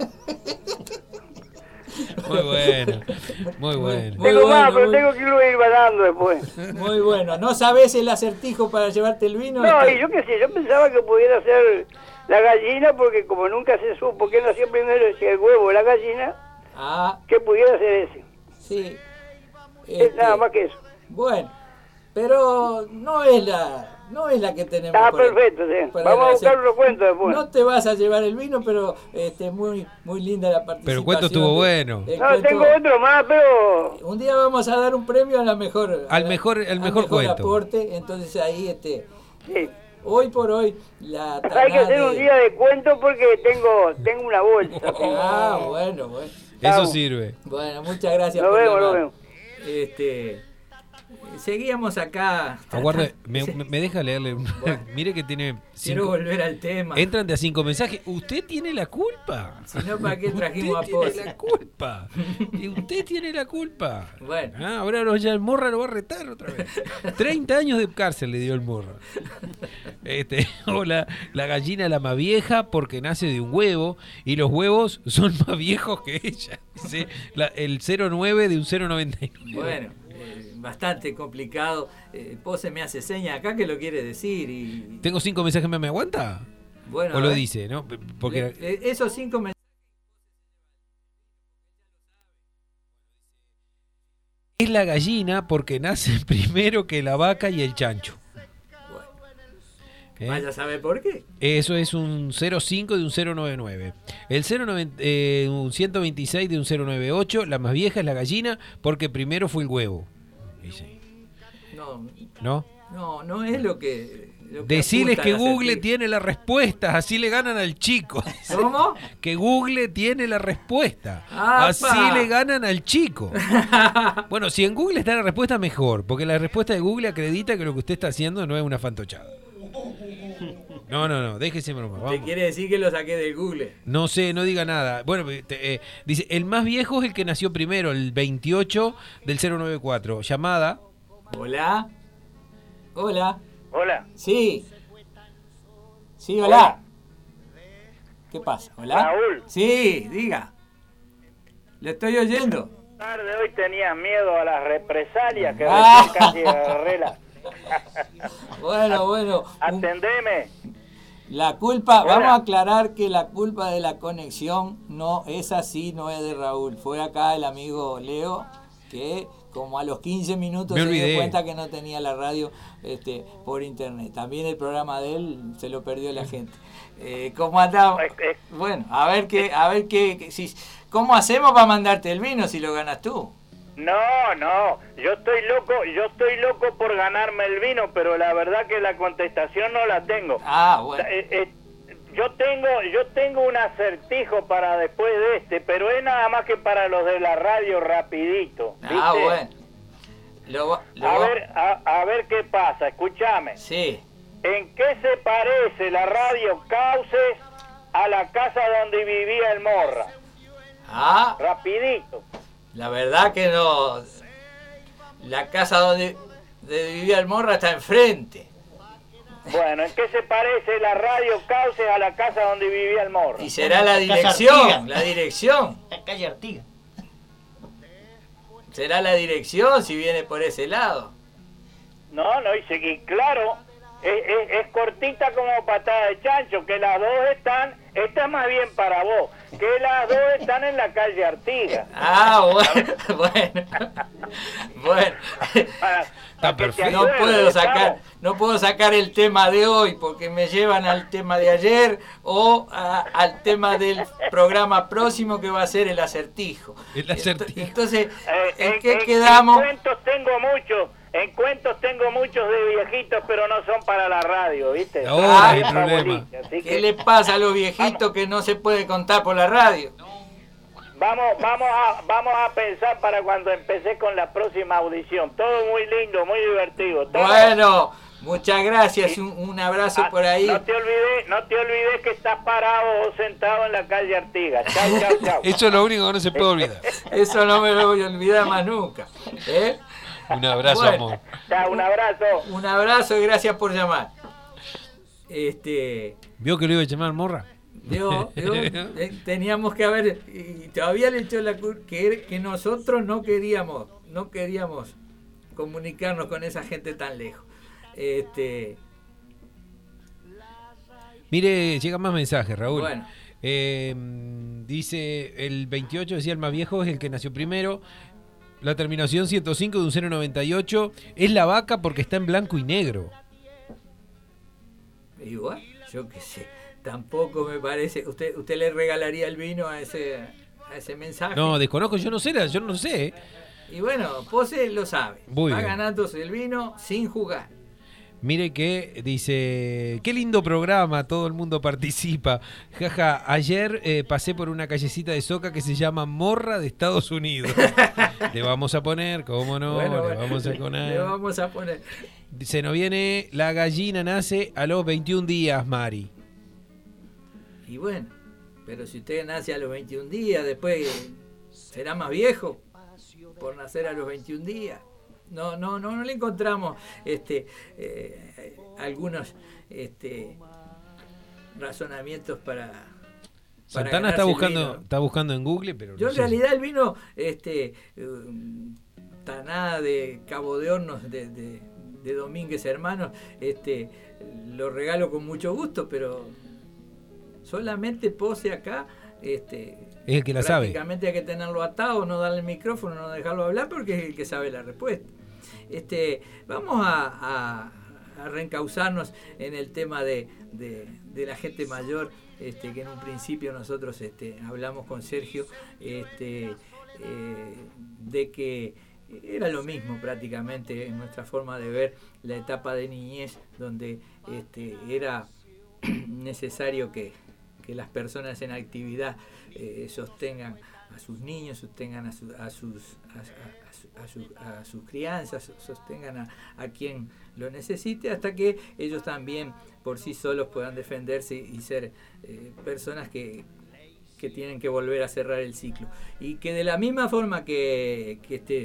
Muy bueno, muy bueno. Muy Tengo más, bueno, pero muy- tengo que irlo ir ganando después. Muy bueno. ¿No sabes el acertijo para llevarte el vino? No, y yo qué sé, yo pensaba que pudiera ser la gallina, porque como nunca se supo que nació primero, si el huevo o la gallina, Ah, que pudiera ser ese. sí. Es nada más que eso. Bueno, pero no es la que tenemos. Está por ahí. perfecto, sí. Por Vamos a agradecer. buscar otro cuento después. No te vas a llevar el vino, pero muy muy linda la participación. Pero el cuento estuvo bueno. El No, cuento- tengo otro más, pero... Un día vamos a dar un premio a la mejor Al mejor cuento. aporte. Entonces ahí Sí. hoy por hoy la Hay que hacer un día de cuento porque tengo una bolsa. Ah, bueno. Eso sirve. Bueno, muchas gracias Nos por vemos, llamar. nos vemos. Seguíamos acá. Aguarde, me deja leerle. Mire que tiene. Quiero volver al tema. Entran de a 5 mensajes. Usted tiene la culpa. Si no, ¿para qué trajimos a Usted tiene Pose? la culpa. Y usted tiene la culpa. Bueno. Ahora ya el Morra lo va a retar otra vez. 30 años de cárcel le dio el Morra. Hola, la gallina es la más vieja porque nace de un huevo y los huevos son más viejos que ella. Dice el 09 de un 099. Bueno, bastante complicado. Pose me hace señas acá que lo quiere decir y Tengo 5 mensajes más, ¿me aguanta? bueno. O a lo ver. dice, ¿no? Porque Esos 5 mensajes. es la gallina porque nace primero que la vaca y el chancho. Vaya a saber por qué. Eso es un 05 de un 099. Un 126 de un 098. La más vieja es la gallina porque primero fue el huevo. Dice. ¿No? No es lo que Decirles apunta que el Google acertijo. tiene la respuesta, así le ganan al chico. ¿Cómo? Que Google tiene la respuesta, ¡Apa! así le ganan al chico. Bueno, si en Google está la respuesta, mejor, porque la respuesta de Google acredita que lo que usted está haciendo no es una fantochada. No, déjese broma. ¿Te Vamos. quiere decir que lo saqué del Google? No sé, no diga nada. Bueno, dice, el más viejo es el que nació primero, el 28 del 094. Llamada. Hola. Hola. Hola. Sí. Sí, hola. ¿Qué pasa? ¿Hola? Raúl. Sí, diga. Le estoy oyendo. Tarde hoy tenías miedo a las represalias que Ah. recién casi agarré la... Bueno. Atendeme. La culpa, Hola. vamos a aclarar que la culpa de la conexión no es así, no es de Raúl. Fue acá el amigo Leo que como a los 15 minutos Me se dio olvidé. cuenta que no tenía la radio por internet. También el programa de él se lo perdió la gente. ¿Cómo andamos? Bueno, a ver ¿cómo hacemos para mandarte el vino si lo ganas tú? No, yo estoy loco por ganarme el vino, pero la verdad que la contestación no la tengo. Ah, bueno. Yo tengo un acertijo para después de pero es nada más que para los de la radio rapidito. ¿viste? Ah, bueno. A ver qué pasa, escúchame. Sí. ¿En qué se parece la radio Cauces a la casa donde vivía el Morra? Ah, Rapidito. la verdad que no. La casa donde vivía el Morra está enfrente. Bueno, ¿en qué se parece la radio Cauces a la casa donde vivía el Morra? Y será la Casa dirección, Artigas. la dirección. La calle Artigas. Será la dirección si viene por ese lado. No, y claro, es cortita como patada de chancho, que las dos están, esta es más bien para vos, que las dos están en la calle Artigas. Bueno. Está perfecto. No puedo sacar el tema de hoy porque me llevan al tema de ayer o al tema del programa próximo que va a ser el acertijo. Entonces, ¿en qué quedamos? En cuentos tengo muchos de viejitos, pero no son para la radio, ¿viste? Ahora hay problema. ¿Qué le pasa a los viejitos que no se puede contar por la radio? Vamos a pensar para cuando empecé con la próxima audición. Todo muy lindo, muy divertido. Bueno, muchas gracias. Un abrazo por ahí. No te olvides que estás parado o sentado en la calle Artigas. Chau. Eso es lo único que no se puede olvidar. Eso no me lo voy a olvidar más nunca. Un abrazo, amor. Chao, un abrazo. Un abrazo y gracias por llamar. ¿Vio que lo iba a llamar Morra? Teníamos que haber, y todavía le echó la culpa, que nosotros no queríamos comunicarnos con esa gente tan lejos. Mire, llegan más mensajes, Raúl. Bueno. Dice, el 28 decía el más viejo es el que nació primero. La terminación 105 de un 098 es la vaca porque está en blanco y negro. Igual, yo qué sé. Tampoco me parece. ¿Usted le regalaría el vino a ese mensaje? No, desconozco, yo no sé. Y bueno, Pose lo sabe. Muy Va bien. ganándose el vino sin jugar. Mire que dice, qué lindo programa, todo el mundo participa. Jaja, ayer pasé por una callecita de Soca que se llama Morra de Estados Unidos. Le vamos a poner, cómo no, le vamos a poner. Se nos viene, la gallina nace a los 21 días, Mari. Y bueno, pero si usted nace a los 21 días, después será más viejo por nacer a los 21 días. No le encontramos algunos razonamientos para Santana está buscando en Google, pero yo en realidad el vino Taná de Cabo de Hornos de Domínguez Hermanos, lo regalo con mucho gusto, pero solamente Pose acá es el que la sabe. Prácticamente hay que tenerlo atado, no darle el micrófono, no dejarlo hablar porque es el que sabe la respuesta. Vamos a reencauzarnos en el tema de la gente mayor, que en un principio nosotros hablamos con Sergio, de que era lo mismo prácticamente en nuestra forma de ver la etapa de niñez, donde era necesario que las personas en actividad sostengan a sus niños, sostengan a sus crianzas, sostengan a quien lo necesite, hasta que ellos también por sí solos puedan defenderse y ser personas que tienen que volver a cerrar el ciclo. Y que de la misma forma que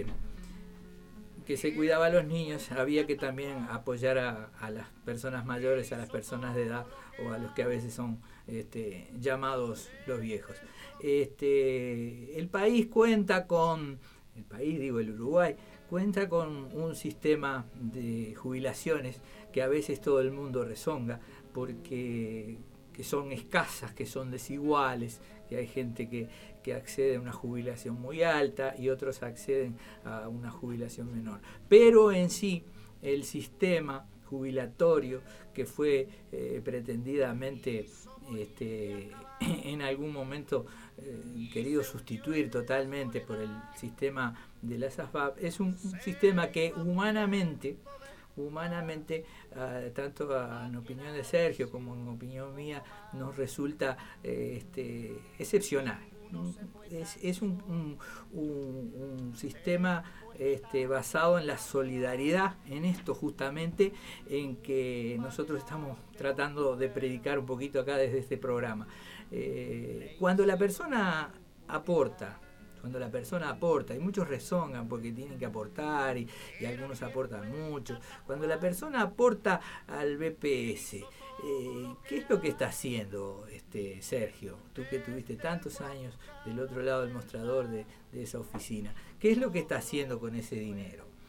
se cuidaba a los niños, había que también apoyar a las personas mayores, a las personas de edad o a los que a veces son llamados los viejos. El país cuenta con, el Uruguay, cuenta con un sistema de jubilaciones que a veces todo el mundo rezonga porque que son escasas, que son desiguales, que hay gente que accede a una jubilación muy alta y otros acceden a una jubilación menor. Pero en sí, el sistema jubilatorio que fue pretendidamente en algún momento querido sustituir totalmente por el sistema de las AFAP, es un sistema que humanamente, tanto en opinión de Sergio como en opinión mía, nos resulta excepcional. Es un sistema basado en la solidaridad, en esto justamente en que nosotros estamos tratando de predicar un poquito acá desde este programa. Cuando la persona aporta, y muchos rezongan porque tienen que aportar y algunos aportan mucho, cuando la persona aporta al BPS, ¿qué es lo que está haciendo Sergio? Tú que tuviste tantos años del otro lado del mostrador de esa oficina, ¿qué es lo que está haciendo con ese dinero?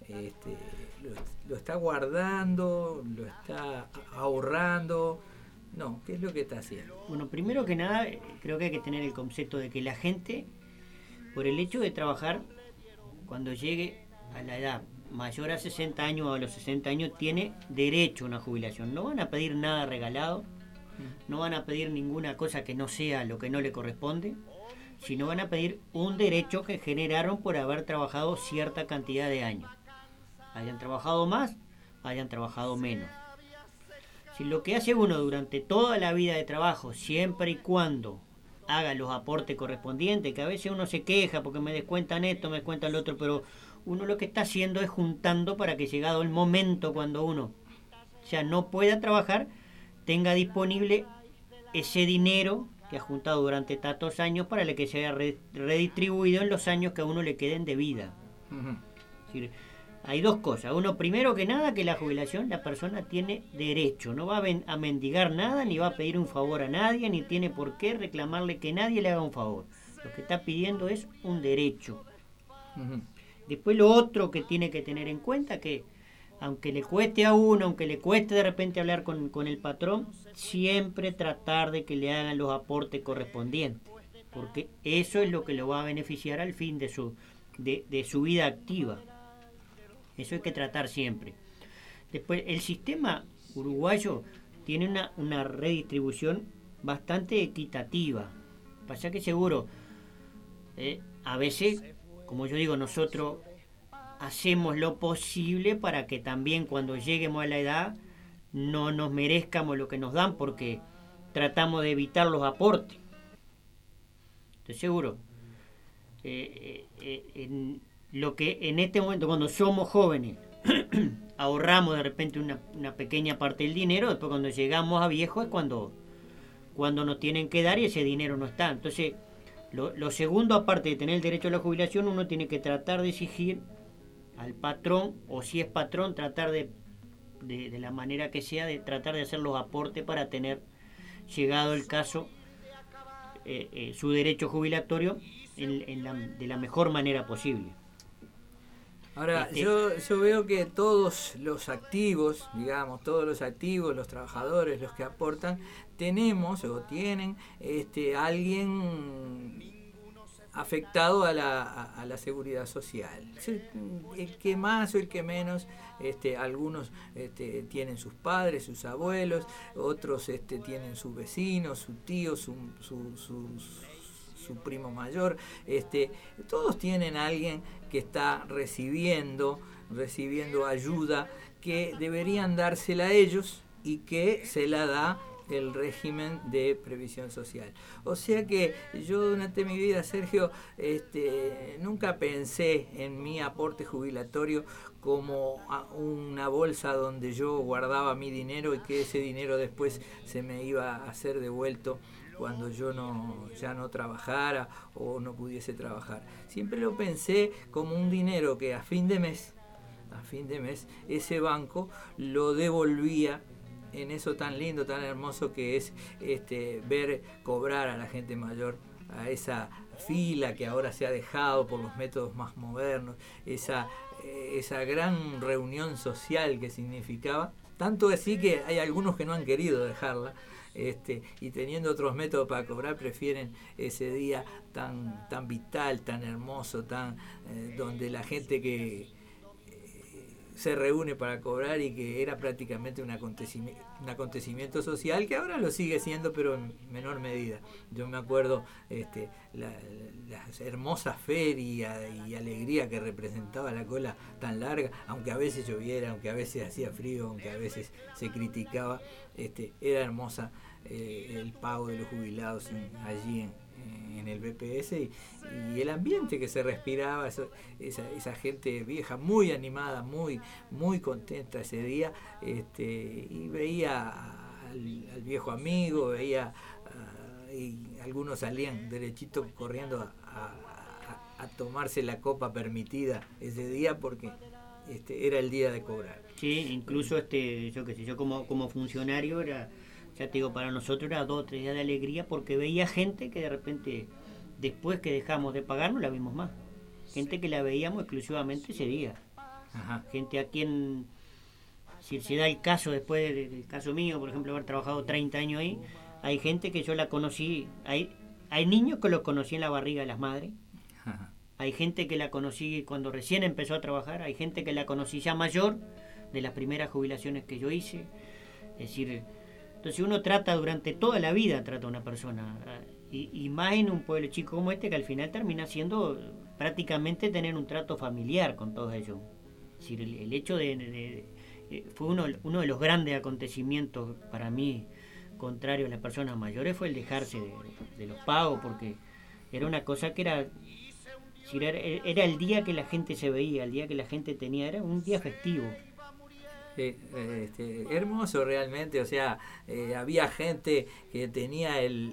lo está guardando, lo está ahorrando. No, ¿qué es lo que está haciendo? Bueno, primero que nada, creo que hay que tener el concepto de que la gente, por el hecho de trabajar, cuando llegue a la edad mayor a 60 años o a los 60 años, tiene derecho a una jubilación. No van a pedir nada regalado, no van a pedir ninguna cosa que no sea lo que no le corresponde, sino van a pedir un derecho que generaron por haber trabajado cierta cantidad de años. Hayan trabajado más, hayan trabajado menos. Si lo que hace uno durante toda la vida de trabajo, siempre y cuando haga los aportes correspondientes, que a veces uno se queja porque me descuentan esto, me descuentan lo otro, pero uno lo que está haciendo es juntando para que llegado el momento cuando uno ya no pueda trabajar, tenga disponible ese dinero que ha juntado durante tantos años para que sea redistribuido en los años que a uno le queden de vida. Es decir, hay dos cosas. Uno, primero que nada, que la jubilación la persona tiene derecho. No va a mendigar nada, ni va a pedir un favor a nadie, ni tiene por qué reclamarle que nadie le haga un favor. Lo que está pidiendo es un derecho. Después lo otro que tiene que tener en cuenta, que aunque le cueste a uno, aunque le cueste de repente hablar con el patrón, siempre tratar de que le hagan los aportes correspondientes, porque eso es lo que lo va a beneficiar al fin de su vida activa. Eso hay que tratar siempre. Después, el sistema uruguayo tiene una redistribución bastante equitativa. Pasa que seguro, a veces, como yo digo, nosotros hacemos lo posible para que también cuando lleguemos a la edad no nos merezcamos lo que nos dan, porque tratamos de evitar los aportes. Estoy seguro. Lo que en este momento, cuando somos jóvenes, ahorramos de repente una pequeña parte del dinero, después cuando llegamos a viejos es cuando nos tienen que dar y ese dinero no está. Entonces, lo segundo, aparte de tener el derecho a la jubilación, uno tiene que tratar de exigir al patrón, o si es patrón, tratar de la manera que sea, de tratar de hacer los aportes para tener, llegado el caso, su derecho jubilatorio de la mejor manera posible. Ahora, yo veo que todos los activos, los trabajadores, los que aportan, tenemos o tienen alguien afectado a la seguridad social. El que más o el que menos, algunos tienen sus padres, sus abuelos, otros tienen sus vecinos, su tío, su primo mayor, todos tienen a alguien que está recibiendo ayuda que deberían dársela a ellos y que se la da el régimen de previsión social. O sea que yo durante mi vida, Sergio, nunca pensé en mi aporte jubilatorio como una bolsa donde yo guardaba mi dinero y que ese dinero después se me iba a ser devuelto cuando yo ya no trabajara o no pudiese trabajar. Siempre lo pensé como un dinero que a fin de mes ese banco lo devolvía en eso tan lindo, tan hermoso que es ver cobrar a la gente mayor, a esa fila que ahora se ha dejado por los métodos más modernos, esa gran reunión social que significaba, tanto así que hay algunos que no han querido dejarla, y teniendo otros métodos para cobrar prefieren ese día tan vital, tan hermoso, donde la gente que se reúne para cobrar y que era prácticamente un acontecimiento social, que ahora lo sigue siendo, pero en menor medida. Yo me acuerdo las hermosas ferias y alegría que representaba la cola tan larga, aunque a veces lloviera, aunque a veces hacía frío, aunque a veces se criticaba, era hermosa el pago de los jubilados allí en el BPS y el ambiente que se respiraba, esa gente vieja muy animada, muy contenta ese día, y veía al viejo amigo, y algunos salían derechito corriendo a tomarse la copa permitida ese día porque era el día de cobrar. Sí, incluso yo como funcionario era, ya te digo, para nosotros era 2 o 3 días de alegría porque veía gente que de repente, después que dejamos de pagar, no la vimos más. Gente que la veíamos exclusivamente ese día. Ajá. Gente a quien, si se da el caso después del caso mío, por ejemplo, haber trabajado 30 años ahí, hay gente que yo la conocí, hay niños que los conocí en la barriga de las madres, Ajá. hay gente que la conocí cuando recién empezó a trabajar, hay gente que la conocí ya mayor, de las primeras jubilaciones que yo hice. Es decir, entonces uno trata durante toda la vida, trata a una persona, y más en un pueblo chico como este, que al final termina siendo prácticamente tener un trato familiar con todos ellos. Es decir, el hecho fue uno de los grandes acontecimientos para mí, contrario a las personas mayores, fue el dejarse de los pagos, porque era una cosa que era el día que la gente se veía, el día que la gente tenía, era un día festivo. Hermoso realmente, o sea, había gente que tenía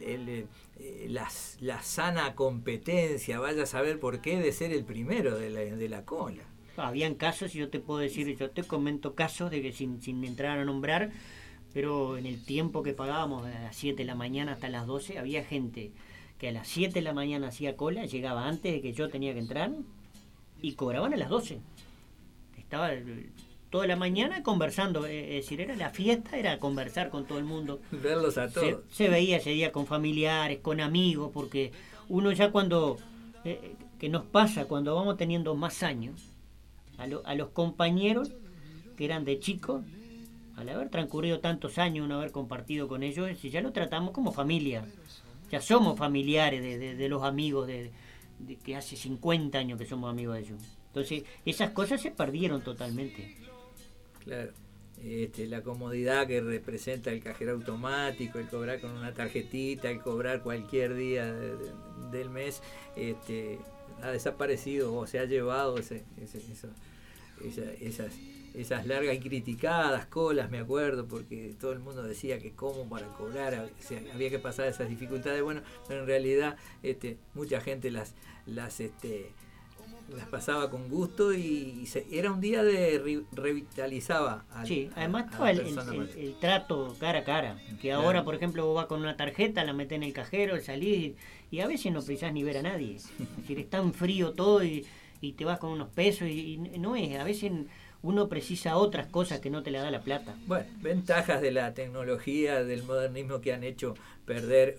la sana competencia, vaya a saber por qué, de ser el primero de la cola. Habían casos, y yo te puedo decir, yo te comento casos de que sin entrar a nombrar, pero en el tiempo que pagábamos, a las 7 de la mañana hasta las 12, había gente que a las 7 de la mañana hacía cola, llegaba antes de que yo tenía que entrar, y cobraban a las 12. Estaba toda la mañana conversando, es decir, era la fiesta, era conversar con todo el mundo. Verlos a todos. Se veía ese día con familiares, con amigos, porque uno ya cuando, que nos pasa cuando vamos teniendo más años, a los compañeros que eran de chicos, al haber transcurrido tantos años, uno haber compartido con ellos, si ya lo tratamos como familia, ya somos familiares de los amigos de que hace 50 años que somos amigos de ellos. Entonces, esas cosas se perdieron totalmente. Claro. La comodidad que representa el cajero automático, el cobrar con una tarjetita, el cobrar cualquier día del mes, ha desaparecido o se ha llevado esas largas y criticadas colas, me acuerdo, porque todo el mundo decía que cómo para cobrar, o sea, había que pasar esas dificultades. Bueno, pero en realidad mucha gente las pasaba con gusto y era un día de revitalizaba además estaba el trato cara a cara, que ahora, claro, por ejemplo, vos vas con una tarjeta, la metés en el cajero, salís y a veces no precisás ni ver a nadie. Es decir, es tan frío todo y te vas con unos pesos y no es, a veces uno precisa otras cosas que no te la da la plata. Bueno, ventajas de la tecnología, del modernismo, que han hecho perder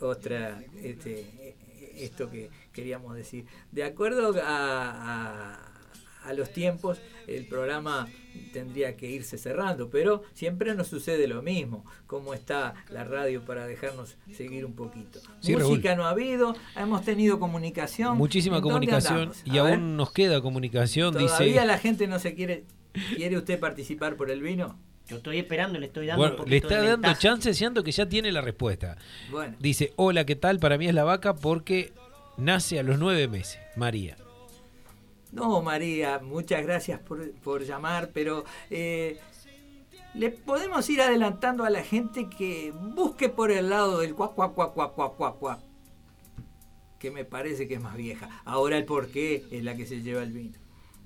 esto que queríamos decir. De acuerdo a los tiempos, el programa tendría que irse cerrando, pero siempre nos sucede lo mismo. ¿Cómo está la radio para dejarnos seguir un poquito? Sí, música Raúl. No ha habido, hemos tenido comunicación. Muchísima comunicación, y aún nos queda comunicación. ¿Todavía la gente no se quiere usted participar por el vino? Yo estoy esperando, le estoy dando un poquito le está de dando ventaja. chance, siendo que ya tiene la respuesta. Bueno. Dice, hola, ¿qué tal? Para mí es la vaca porque nace a los 9 meses. María. No, María, muchas gracias por llamar, pero le podemos ir adelantando a la gente que busque por el lado del cuac, cuac, cuac, cuac, cuac, cuac, cuac, que me parece que es más vieja. Ahora el porqué es la que se lleva el vino.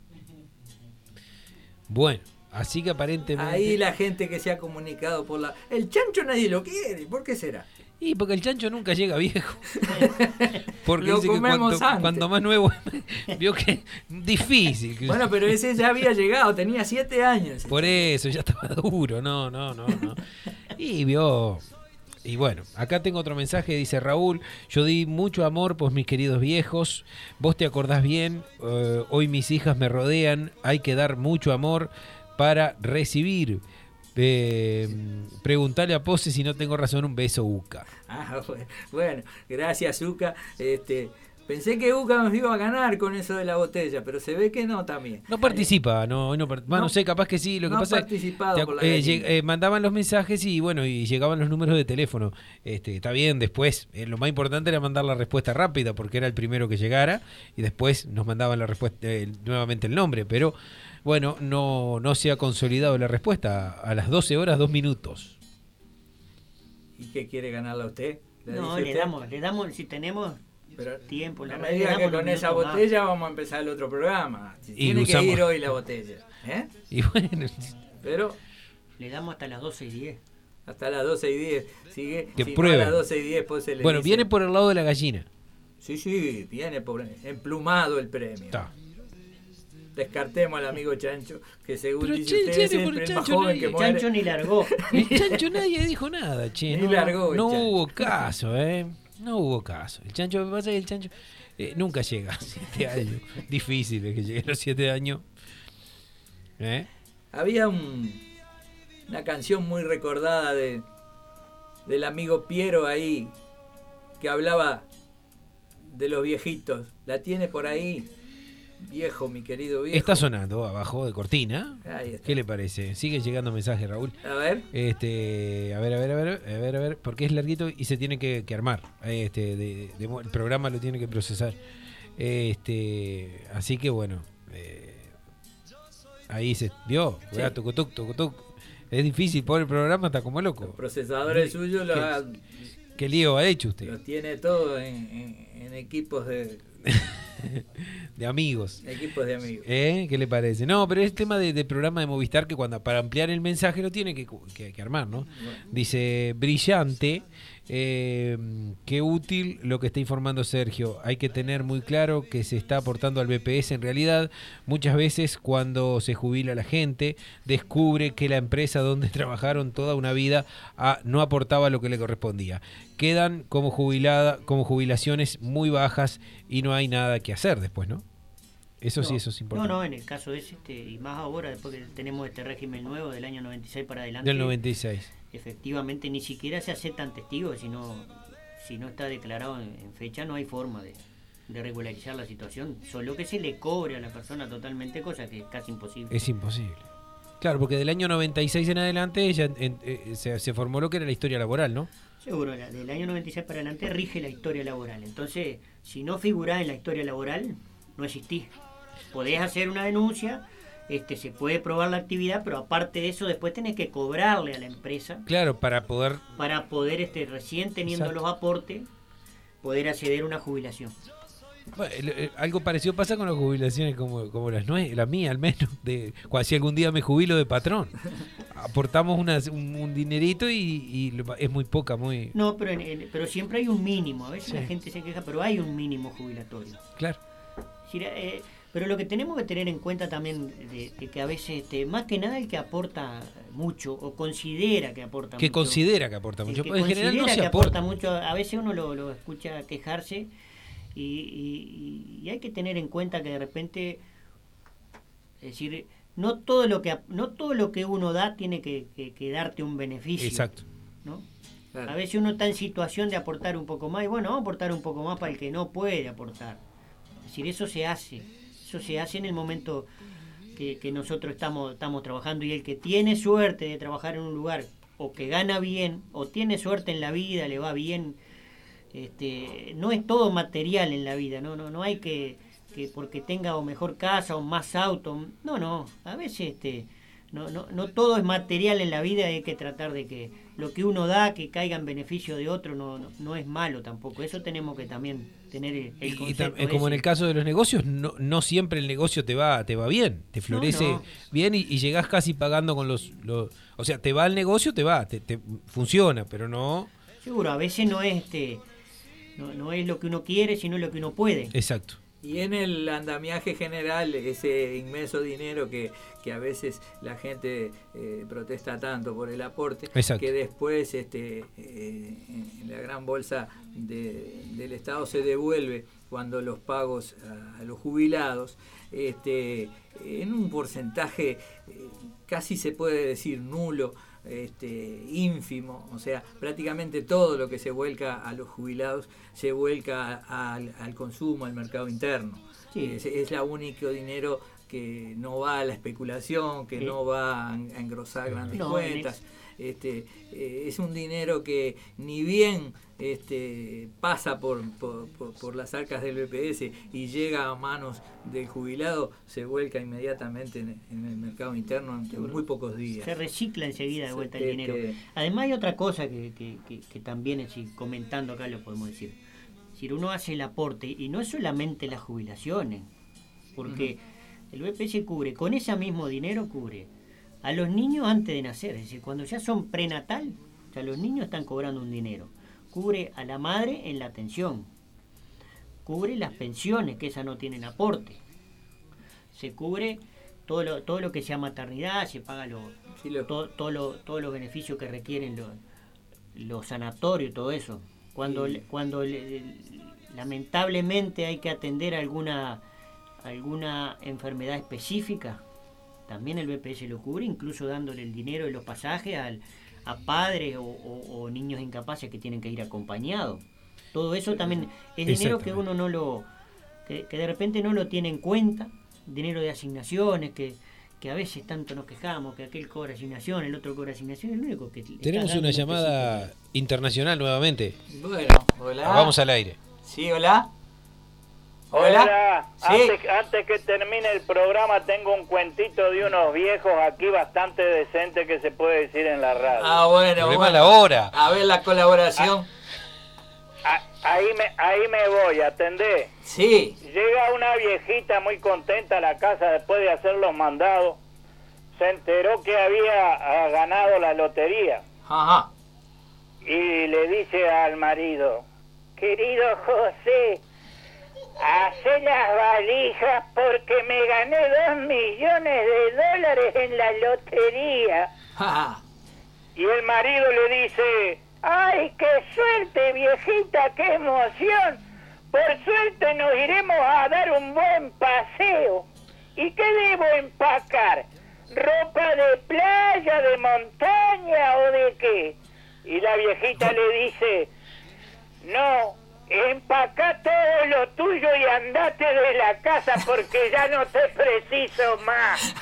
Bueno, así que aparentemente... Ahí la gente que se ha comunicado por la... El chancho nadie lo quiere, ¿por qué será? Y porque el chancho nunca llega viejo. Porque lo dice comemos que cuando más nuevo, vio que difícil. Bueno, pero ese ya había llegado, tenía 7 años. Por eso, ya estaba duro, no. Y vio... Y bueno, acá tengo otro mensaje, dice Raúl, yo di mucho amor por mis queridos viejos, vos te acordás bien, hoy mis hijas me rodean, hay que dar mucho amor para recibir. Preguntale a Pose si no tengo razón, un beso, Uca. Bueno, gracias, Uca. Pensé que Uca nos iba a ganar con eso de la botella, pero se ve que no también. No participa, no sé, capaz que sí. Lo que pasa es que mandaban los mensajes y bueno, y llegaban los números de teléfono. Está bien, después lo más importante era mandar la respuesta rápida porque era el primero que llegara y después nos mandaban la respuesta nuevamente el nombre, pero bueno, no se ha consolidado la respuesta a las 12 horas 2 minutos. ¿Y qué quiere ganarla usted? No, le damos, si tenemos... Pero tiempo, no me diga que con esa botella vamos a empezar el otro programa. Tiene que ir hoy la botella. Y bueno, pero le damos hasta las 12:10. Hasta las 12:10. Sigue. Que si pruebe. No, a las 12:10 pues se le bueno, dice. Viene por el lado de la gallina. Sí, viene por emplumado el premio. Está. descartemos al amigo Chancho, que según Pero dice usted es siempre el más joven que muere. Chancho ni largó. El Chancho nadie dijo nada, che. Ni largó el no Chancho. hubo caso, No hubo caso. El Chancho, lo que pasa es que el Chancho nunca llega a 7 años. Difícil es que llegue a los 7 años. Había una canción muy recordada del amigo Piero ahí, que hablaba de los viejitos. ¿La tiene por ahí? Viejo, mi querido viejo. Está sonando abajo de cortina. Ahí está. ¿Qué le parece? Sigue llegando mensaje, Raúl. A ver. A ver, porque es larguito y se tiene que armar. El programa lo tiene que procesar. Así que bueno. Ahí se vio. Sí. Tucutuc. Es difícil, pobre, el programa está como loco. Los procesadores suyos ¿Qué lío ha hecho usted? lo tiene todo en equipos de amigos. equipos de amigos. ¿Qué le parece? No, pero es tema de programa de Movistar que para ampliar el mensaje lo tiene que armar, ¿no? Bueno. Dice, brillante, qué útil lo que está informando Sergio. Hay que tener muy claro que se está aportando al BPS. En realidad, muchas veces cuando se jubila la gente, descubre que la empresa donde trabajaron toda una vida no aportaba lo que le correspondía. Quedan como jubilaciones muy bajas y no hay nada que hacer después, ¿no? Eso sí, eso es importante. No, en el caso es y más ahora, después que tenemos este régimen nuevo del año 96 para adelante. Del 96. Efectivamente, ni siquiera se aceptan testigos, si no está declarado en fecha, no hay forma de regularizar la situación. Solo que se le cobre a la persona totalmente, cosa que es casi imposible. Es imposible. Claro, porque del año 96 en adelante ella se formó lo que era la historia laboral, ¿no? Seguro, del año 96 para adelante rige la historia laboral. Entonces, si no figurás en la historia laboral, no existís. Podés hacer una denuncia, se puede probar la actividad, pero aparte de eso, después tenés que cobrarle a la empresa. Claro, para poder recién teniendo Exacto. los aportes, poder acceder a una jubilación. Bueno, algo parecido pasa con las jubilaciones como la mía, al menos. Si algún día me jubilo de patrón, aportamos un dinerito y es muy poca, muy... No, pero siempre hay un mínimo. A veces la gente se queja, pero hay un mínimo jubilatorio. Claro. Pero lo que tenemos que tener en cuenta también de que a veces, más que nada el que aporta mucho o considera que aporta mucho. Que considera que aporta mucho. En general no se que aporta mucho. A veces uno lo escucha quejarse y hay que tener en cuenta que de repente, es decir, no todo lo que uno da tiene que darte un beneficio. Exacto. ¿No? Claro. A veces uno está en situación de aportar un poco más y bueno, vamos a aportar un poco más para el que no puede aportar. Es decir, eso se hace en el momento que nosotros estamos trabajando, y el que tiene suerte de trabajar en un lugar o que gana bien o tiene suerte en la vida, le va bien, no es todo material en la vida, no hay que porque tenga o mejor casa o más auto, no, a veces no todo es material en la vida, hay que tratar de que lo que uno da, que caiga en beneficio de otro, no es malo tampoco. Eso tenemos que también tener el concepto. Como en el caso de los negocios, no siempre el negocio te va bien, te florece bien y llegás casi pagando con los o sea, te va el negocio, te funciona, pero no... Seguro, a veces no es no es lo que uno quiere, sino lo que uno puede. Exacto. Y en el andamiaje general, ese inmenso dinero que a veces la gente protesta tanto por el aporte, Exacto. que después en la gran bolsa del Estado se devuelve cuando los pagos a los jubilados, en un porcentaje casi se puede decir nulo, ínfimo, o sea, prácticamente todo lo que se vuelca a los jubilados se vuelca al consumo, al mercado interno. Sí. Es el único dinero que no va a la especulación, que no va a engrosar grandes cuentas. Es un dinero que ni bien pasa por las arcas del BPS y llega a manos del jubilado, se vuelca inmediatamente en el mercado interno en muy pocos días. Se recicla enseguida de vuelta el dinero. Además hay otra cosa que también, comentando acá lo podemos decir. Si uno hace el aporte, y no es solamente las jubilaciones, porque el BPS cubre, con ese mismo dinero cubre a los niños antes de nacer, es decir, cuando ya son prenatal, o sea, los niños están cobrando un dinero. Cubre a la madre en la atención. Cubre las pensiones, que esas no tienen aporte. se cubre todo lo que sea maternidad, se paga todos los beneficios que requieren los sanatorios, todo eso. Cuando lamentablemente hay que atender alguna enfermedad específica, también el BPS lo cubre, incluso dándole el dinero de los pasajes a padres o niños incapaces que tienen que ir acompañados. Todo eso también es dinero que uno que de repente no lo tiene en cuenta, dinero de asignaciones que a veces tanto nos quejamos, que aquel cobra asignación, el otro cobra asignación, es lo único que... Tenemos una llamada internacional nuevamente. Bueno, hola. Vamos al aire. Sí, hola. Hola. Sí. Antes que termine el programa, tengo un cuentito de unos viejos aquí bastante decente que se puede decir en la radio. Ah, bueno. Problema la hora. A ver la colaboración. Ahí me voy, atendé. Sí. Llega una viejita muy contenta a la casa después de hacer los mandados. Se enteró que había ganado la lotería. Ajá. Y le dice al marido: querido José, hacé las valijas porque me gané $2 millones en la lotería. Ajá. Y el marido le dice: ¡ay, qué suerte, viejita, qué emoción! Por suerte nos iremos a dar un buen paseo. ¿Y qué debo empacar? ¿Ropa de playa, de montaña o de qué? Y la viejita le dice: no, empacá todo lo tuyo y andate de la casa porque ya no te preciso más.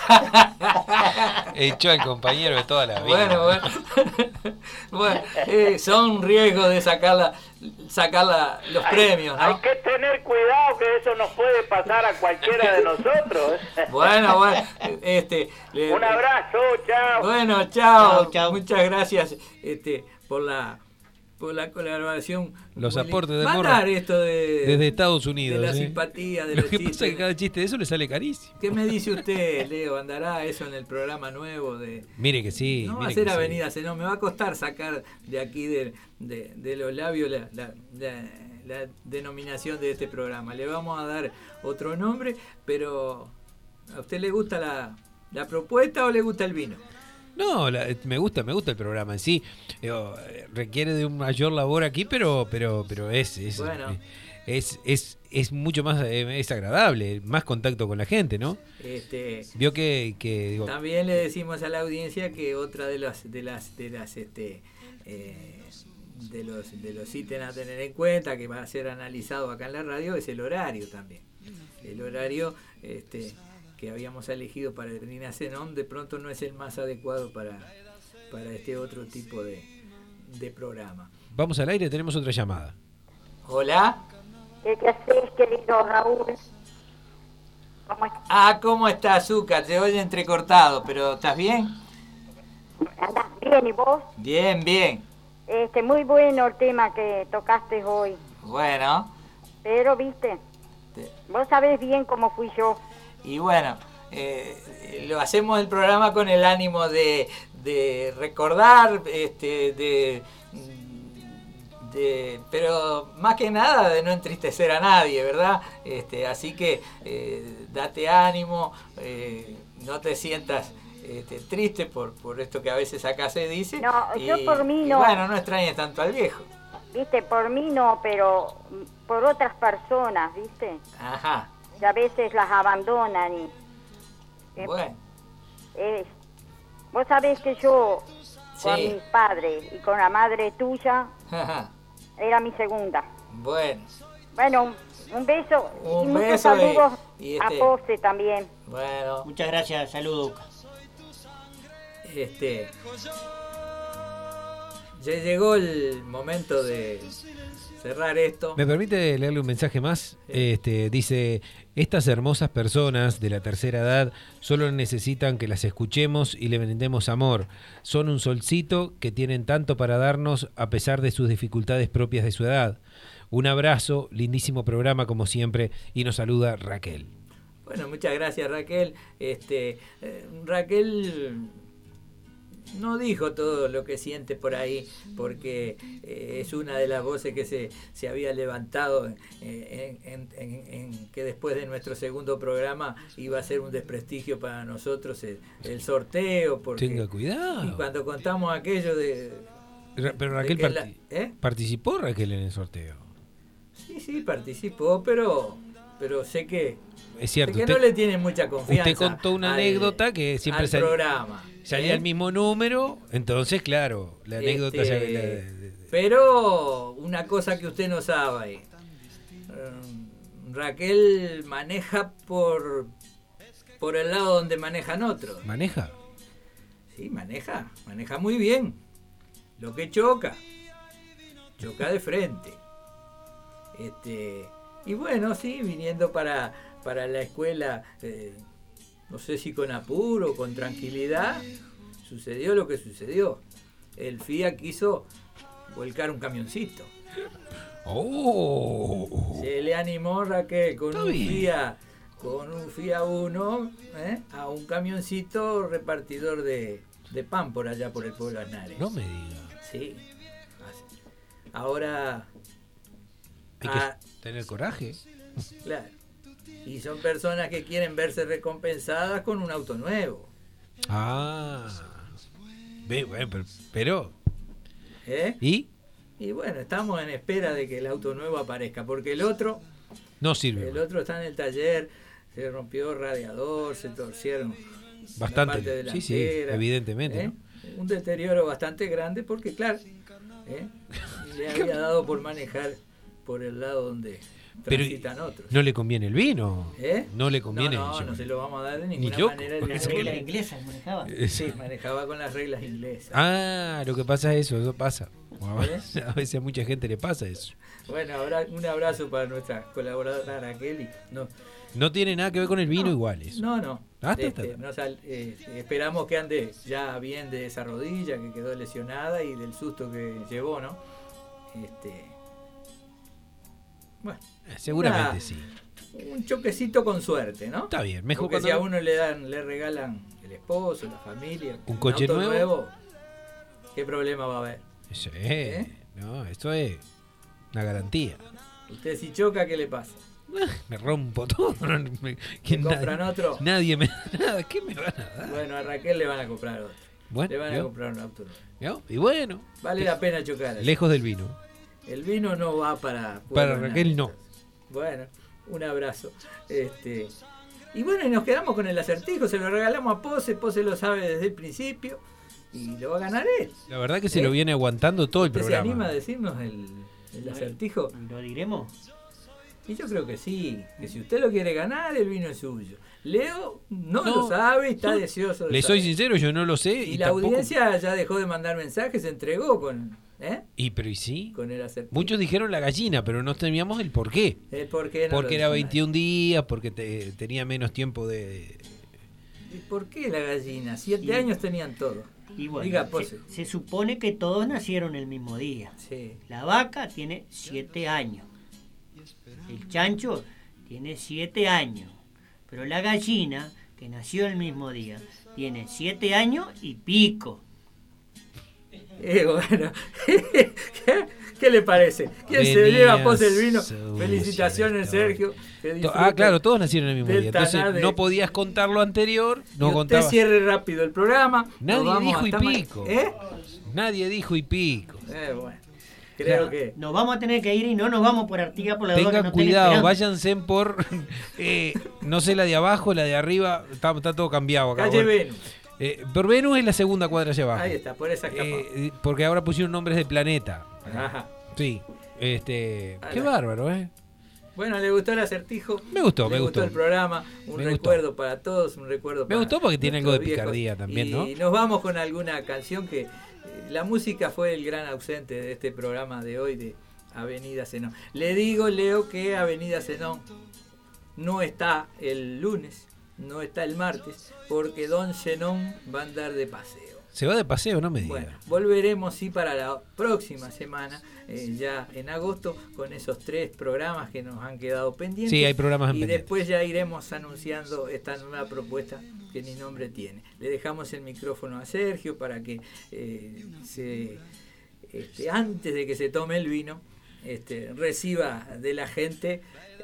Echó al compañero de toda la vida. Bueno, son riesgos de sacar los premios, ¿no? Hay que tener cuidado, que eso nos puede pasar a cualquiera de nosotros. Bueno, un abrazo, chao. Bueno, chao. Chao. Muchas gracias por la colaboración. Los aportes de mandar Morra esto desde Estados Unidos. de la simpatía, de Lo los que chistes. pasa es que cada chiste de eso le sale carísimo. ¿Qué me dice usted, Leo? ¿Andará eso en el programa nuevo de... Mire que sí. No va mire a ser que Avenida Zenón, me va a costar sacar de aquí de los labios la denominación de este programa. Le vamos a dar otro nombre, pero ¿a usted le gusta la propuesta o le gusta el vino? No, me gusta el programa en sí. Requiere de un mayor labor aquí, pero Bueno. es mucho más es agradable, más contacto con la gente, ¿no? Vio que digo, también le decimos a la audiencia que otra de los ítems a tener en cuenta, que va a ser analizado acá en la radio, es el horario también. El horario que habíamos elegido para Avenida Zenón de pronto no es el más adecuado para este otro tipo de programa. vamos al aire, tenemos otra llamada. Hola. ¿Qué haces, querido Raúl? ¿Cómo estás? ¿Cómo estás, Zucca? Te oye entrecortado, pero ¿estás bien? ¿Andás bien y vos? Bien. Muy bueno el tema que tocaste hoy. Bueno. Pero, viste, vos sabés bien cómo fui yo. Y bueno, lo hacemos el programa con el ánimo de recordar, pero más que nada de no entristecer a nadie, ¿verdad? Así que date ánimo, no te sientas triste por esto que a veces acá se dice. No, yo por mí no. Y bueno, no extrañes tanto al viejo. Viste, por mí no, pero por otras personas, ¿viste? Ajá. Y a veces las abandonan y... Bueno. Vos sabés que yo, con Sí. mis padres y con la madre tuya, Ajá. era mi segunda. Bueno. Bueno, un beso Un y muchos beso saludos y a Pose también. Bueno. Muchas gracias, saludos. Ya llegó el momento de cerrar esto. ¿Me permite leerle un mensaje más? Dice: estas hermosas personas de la tercera edad solo necesitan que las escuchemos y le brindemos amor. Son un solcito que tienen tanto para darnos a pesar de sus dificultades propias de su edad. Un abrazo, lindísimo programa como siempre, y nos saluda Raquel. Bueno, muchas gracias, Raquel. Raquel no dijo todo lo que siente por ahí, porque es una de las voces que se había levantado en que después de nuestro segundo programa iba a ser un desprestigio para nosotros el sorteo. Porque, tenga cuidado. Y cuando contamos aquello de... Pero Raquel participó Raquel en el sorteo. Sí, participó, pero sé que... Es cierto, que no le tiene mucha confianza. Usted contó una anécdota que siempre salía el mismo número, entonces claro, la anécdota pero una cosa que usted no sabe, Raquel maneja por el lado donde manejan otros. ¿Maneja? Sí, maneja muy bien. Lo que choca de frente. Y bueno, sí, viniendo para la escuela, no sé si con apuro o con tranquilidad, sucedió lo que sucedió. El FIA quiso volcar un camioncito. Se le animó Raquel con un FIA 1 a un camioncito repartidor de pan por allá por el pueblo Aznares. No me diga. Sí. Ahora hay que tener coraje. Claro. Y son personas que quieren verse recompensadas con un auto nuevo. Bueno, pero Y bueno, estamos en espera de que el auto nuevo aparezca, porque el otro no sirve. El otro está en el taller, se rompió el radiador, se torcieron bastante, la parte delantera, sí, evidentemente, ¿no? Un deterioro bastante grande porque claro, le había dado por manejar por el lado donde transitan otros. No le conviene el vino. No le conviene. No se lo vamos a dar de ninguna manera. Las reglas inglesas manejaba. Sí, manejaba con las reglas inglesas. Lo que pasa es eso pasa. A veces a mucha gente le pasa eso. Bueno, un abrazo para nuestra colaboradora Raquel. No tiene nada que ver con el vino igual eso. No. Esperamos que ande ya bien de esa rodilla que quedó lesionada y del susto que llevó, ¿no? Bueno, seguramente sí. Un choquecito con suerte, ¿no? Está bien, mejor. Porque si a uno le regalan el esposo, la familia, un coche nuevo, ¿qué problema va a haber? Eso es, no, esto es una garantía. Usted si choca, ¿qué le pasa? Me rompo todo. ¿Compran otro? Nadie me da nada. ¿Qué me van a dar? Bueno, a Raquel le van a comprar otro. Bueno, le van a comprar un auto nuevo. Y bueno. Vale la pena chocar. Lejos del vino. El vino no va para Raquel, no. Bueno, un abrazo. Y bueno, y nos quedamos con el acertijo. Se lo regalamos a Pose. Pose lo sabe desde el principio. Y lo va a ganar él. La verdad que se lo viene aguantando todo el programa. ¿Se anima a decirnos el acertijo? ¿Lo diremos? Y yo creo que sí, que si usted lo quiere ganar, el vino es suyo. Leo no lo sabe y está deseoso de Le soy sincero, yo no lo sé. Y la audiencia ya dejó de mandar mensajes, se entregó con... Pero y sí. Con el acertijo. Muchos dijeron la gallina, pero no teníamos el por qué. El por qué no porque era 21 días, porque tenía menos tiempo de... ¿Y por qué la gallina? 7 años tenían todos. Y bueno, diga, se supone que todos nacieron el mismo día. Sí. La vaca tiene 7 años. El chancho tiene 7 años. Pero la gallina, que nació el mismo día, tiene 7 años y pico. Bueno, ¿qué le parece? ¿Quién se lleva Pose el vino? Felicitaciones, Sergio. Claro, todos nacieron el mismo día. Entonces no podías contar lo anterior. No contaba. Usted cierre rápido el programa. Nadie dijo y pico. Nadie dijo y pico. Bueno. Creo que nos vamos a tener que ir y no nos vamos por Artigas por la duda. Tengan cuidado, váyanse por no sé, la de abajo, la de arriba, está todo cambiado acá. Calle Venus. Por Venus es la segunda cuadra allá abajo. Ahí está, por esa capa. Porque ahora pusieron nombres de planeta. Ajá. Sí. Qué bárbaro, Bueno, ¿le gustó el acertijo? Me gustó. El programa, un recuerdo para todos, un recuerdo para... Me gustó porque tiene algo de picardía también, ¿no? Y nos vamos con alguna canción que... La música fue el gran ausente de este programa de hoy de Avenida Zenón. Le digo, Leo, que Avenida Zenón no está el lunes, no está el martes, porque Don Zenón va a andar de paseo. Se va de paseo, no me diga. Bueno, volveremos sí para la próxima semana, ya en agosto, con esos 3 programas que nos han quedado pendientes. Sí, hay programas y pendientes. después ya iremos anunciando esta nueva propuesta que ni nombre tiene. Le dejamos el micrófono a Sergio para que antes de que se tome el vino, reciba de la gente,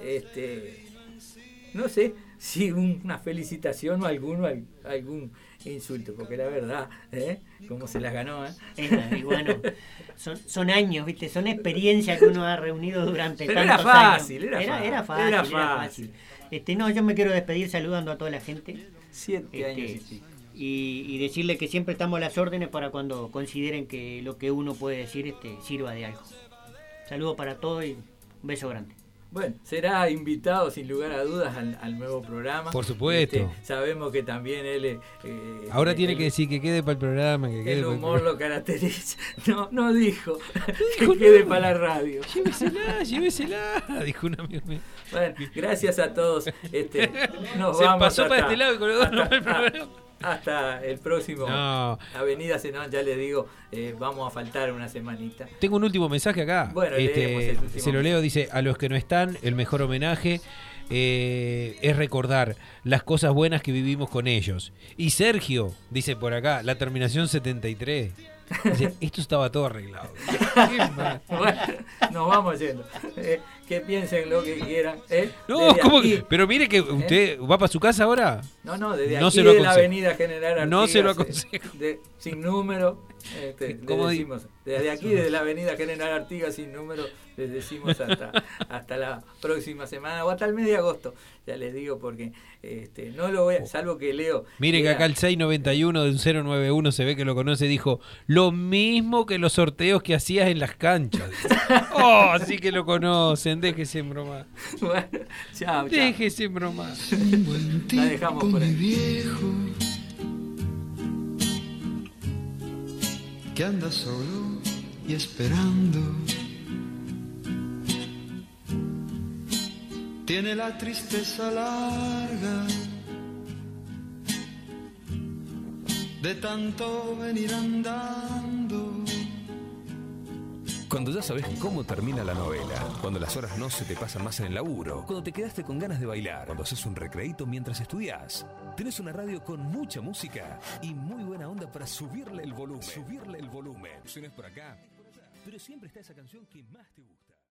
no sé si una felicitación o algún insulto, porque la verdad, cómo se las ganó, Y bueno, son años, ¿viste? Son experiencias que uno ha reunido durante Pero tantos era fácil, años. Era fácil. No, yo me quiero despedir saludando a toda la gente. 7 años y decirle que siempre estamos a las órdenes para cuando consideren que lo que uno puede decir sirva de algo. Saludos para todos y un beso grande. Bueno, será invitado sin lugar a dudas al nuevo programa. Por supuesto. Sabemos que también él... Ahora tiene que decir que quede para el programa. Que quede el humor lo caracteriza. No dijo dijo que quede para la radio. Llévesela, dijo un amigo mío. Bueno, gracias a todos. Nos Se vamos pasó para este lado y con los dos no el programa. Hasta el próximo. No. Avenida Zenón, ya les digo, vamos a faltar una semanita. Tengo un último mensaje acá. Bueno, se lo leo, dice: a los que no están, el mejor homenaje es recordar las cosas buenas que vivimos con ellos. Y Sergio, dice por acá, la terminación 73. Dice, esto estaba todo arreglado. Bueno, nos vamos yendo. Que piensen lo que quieran. No, ¿cómo? Pero mire que usted va para su casa ahora. No, desde no aquí se lo de la Avenida General Artigas. No se lo aconsejo. Sin número. ¿Cómo decimos, desde aquí, desde la Avenida General Artigas, sin número, les decimos hasta la próxima semana o hasta el mes de agosto. Ya les digo porque no lo voy a, salvo que Leo. Mire que acá el 691 de un 091 se ve que lo conoce, dijo lo mismo que los sorteos que hacías en las canchas. Oh, sí que lo conocen, déjese en broma. Bueno, chao. Déjese en broma. La dejamos por ahí. Viejo, que anda solo y esperando. Tiene la tristeza larga de tanto venir andando. Cuando ya sabes cómo termina la novela, cuando las horas no se te pasan más en el laburo, cuando te quedaste con ganas de bailar, cuando haces un recreíto mientras estudias, tenés una radio con mucha música y muy buena onda para subirle el volumen. Si no es por acá, pero siempre está esa canción que más te gusta.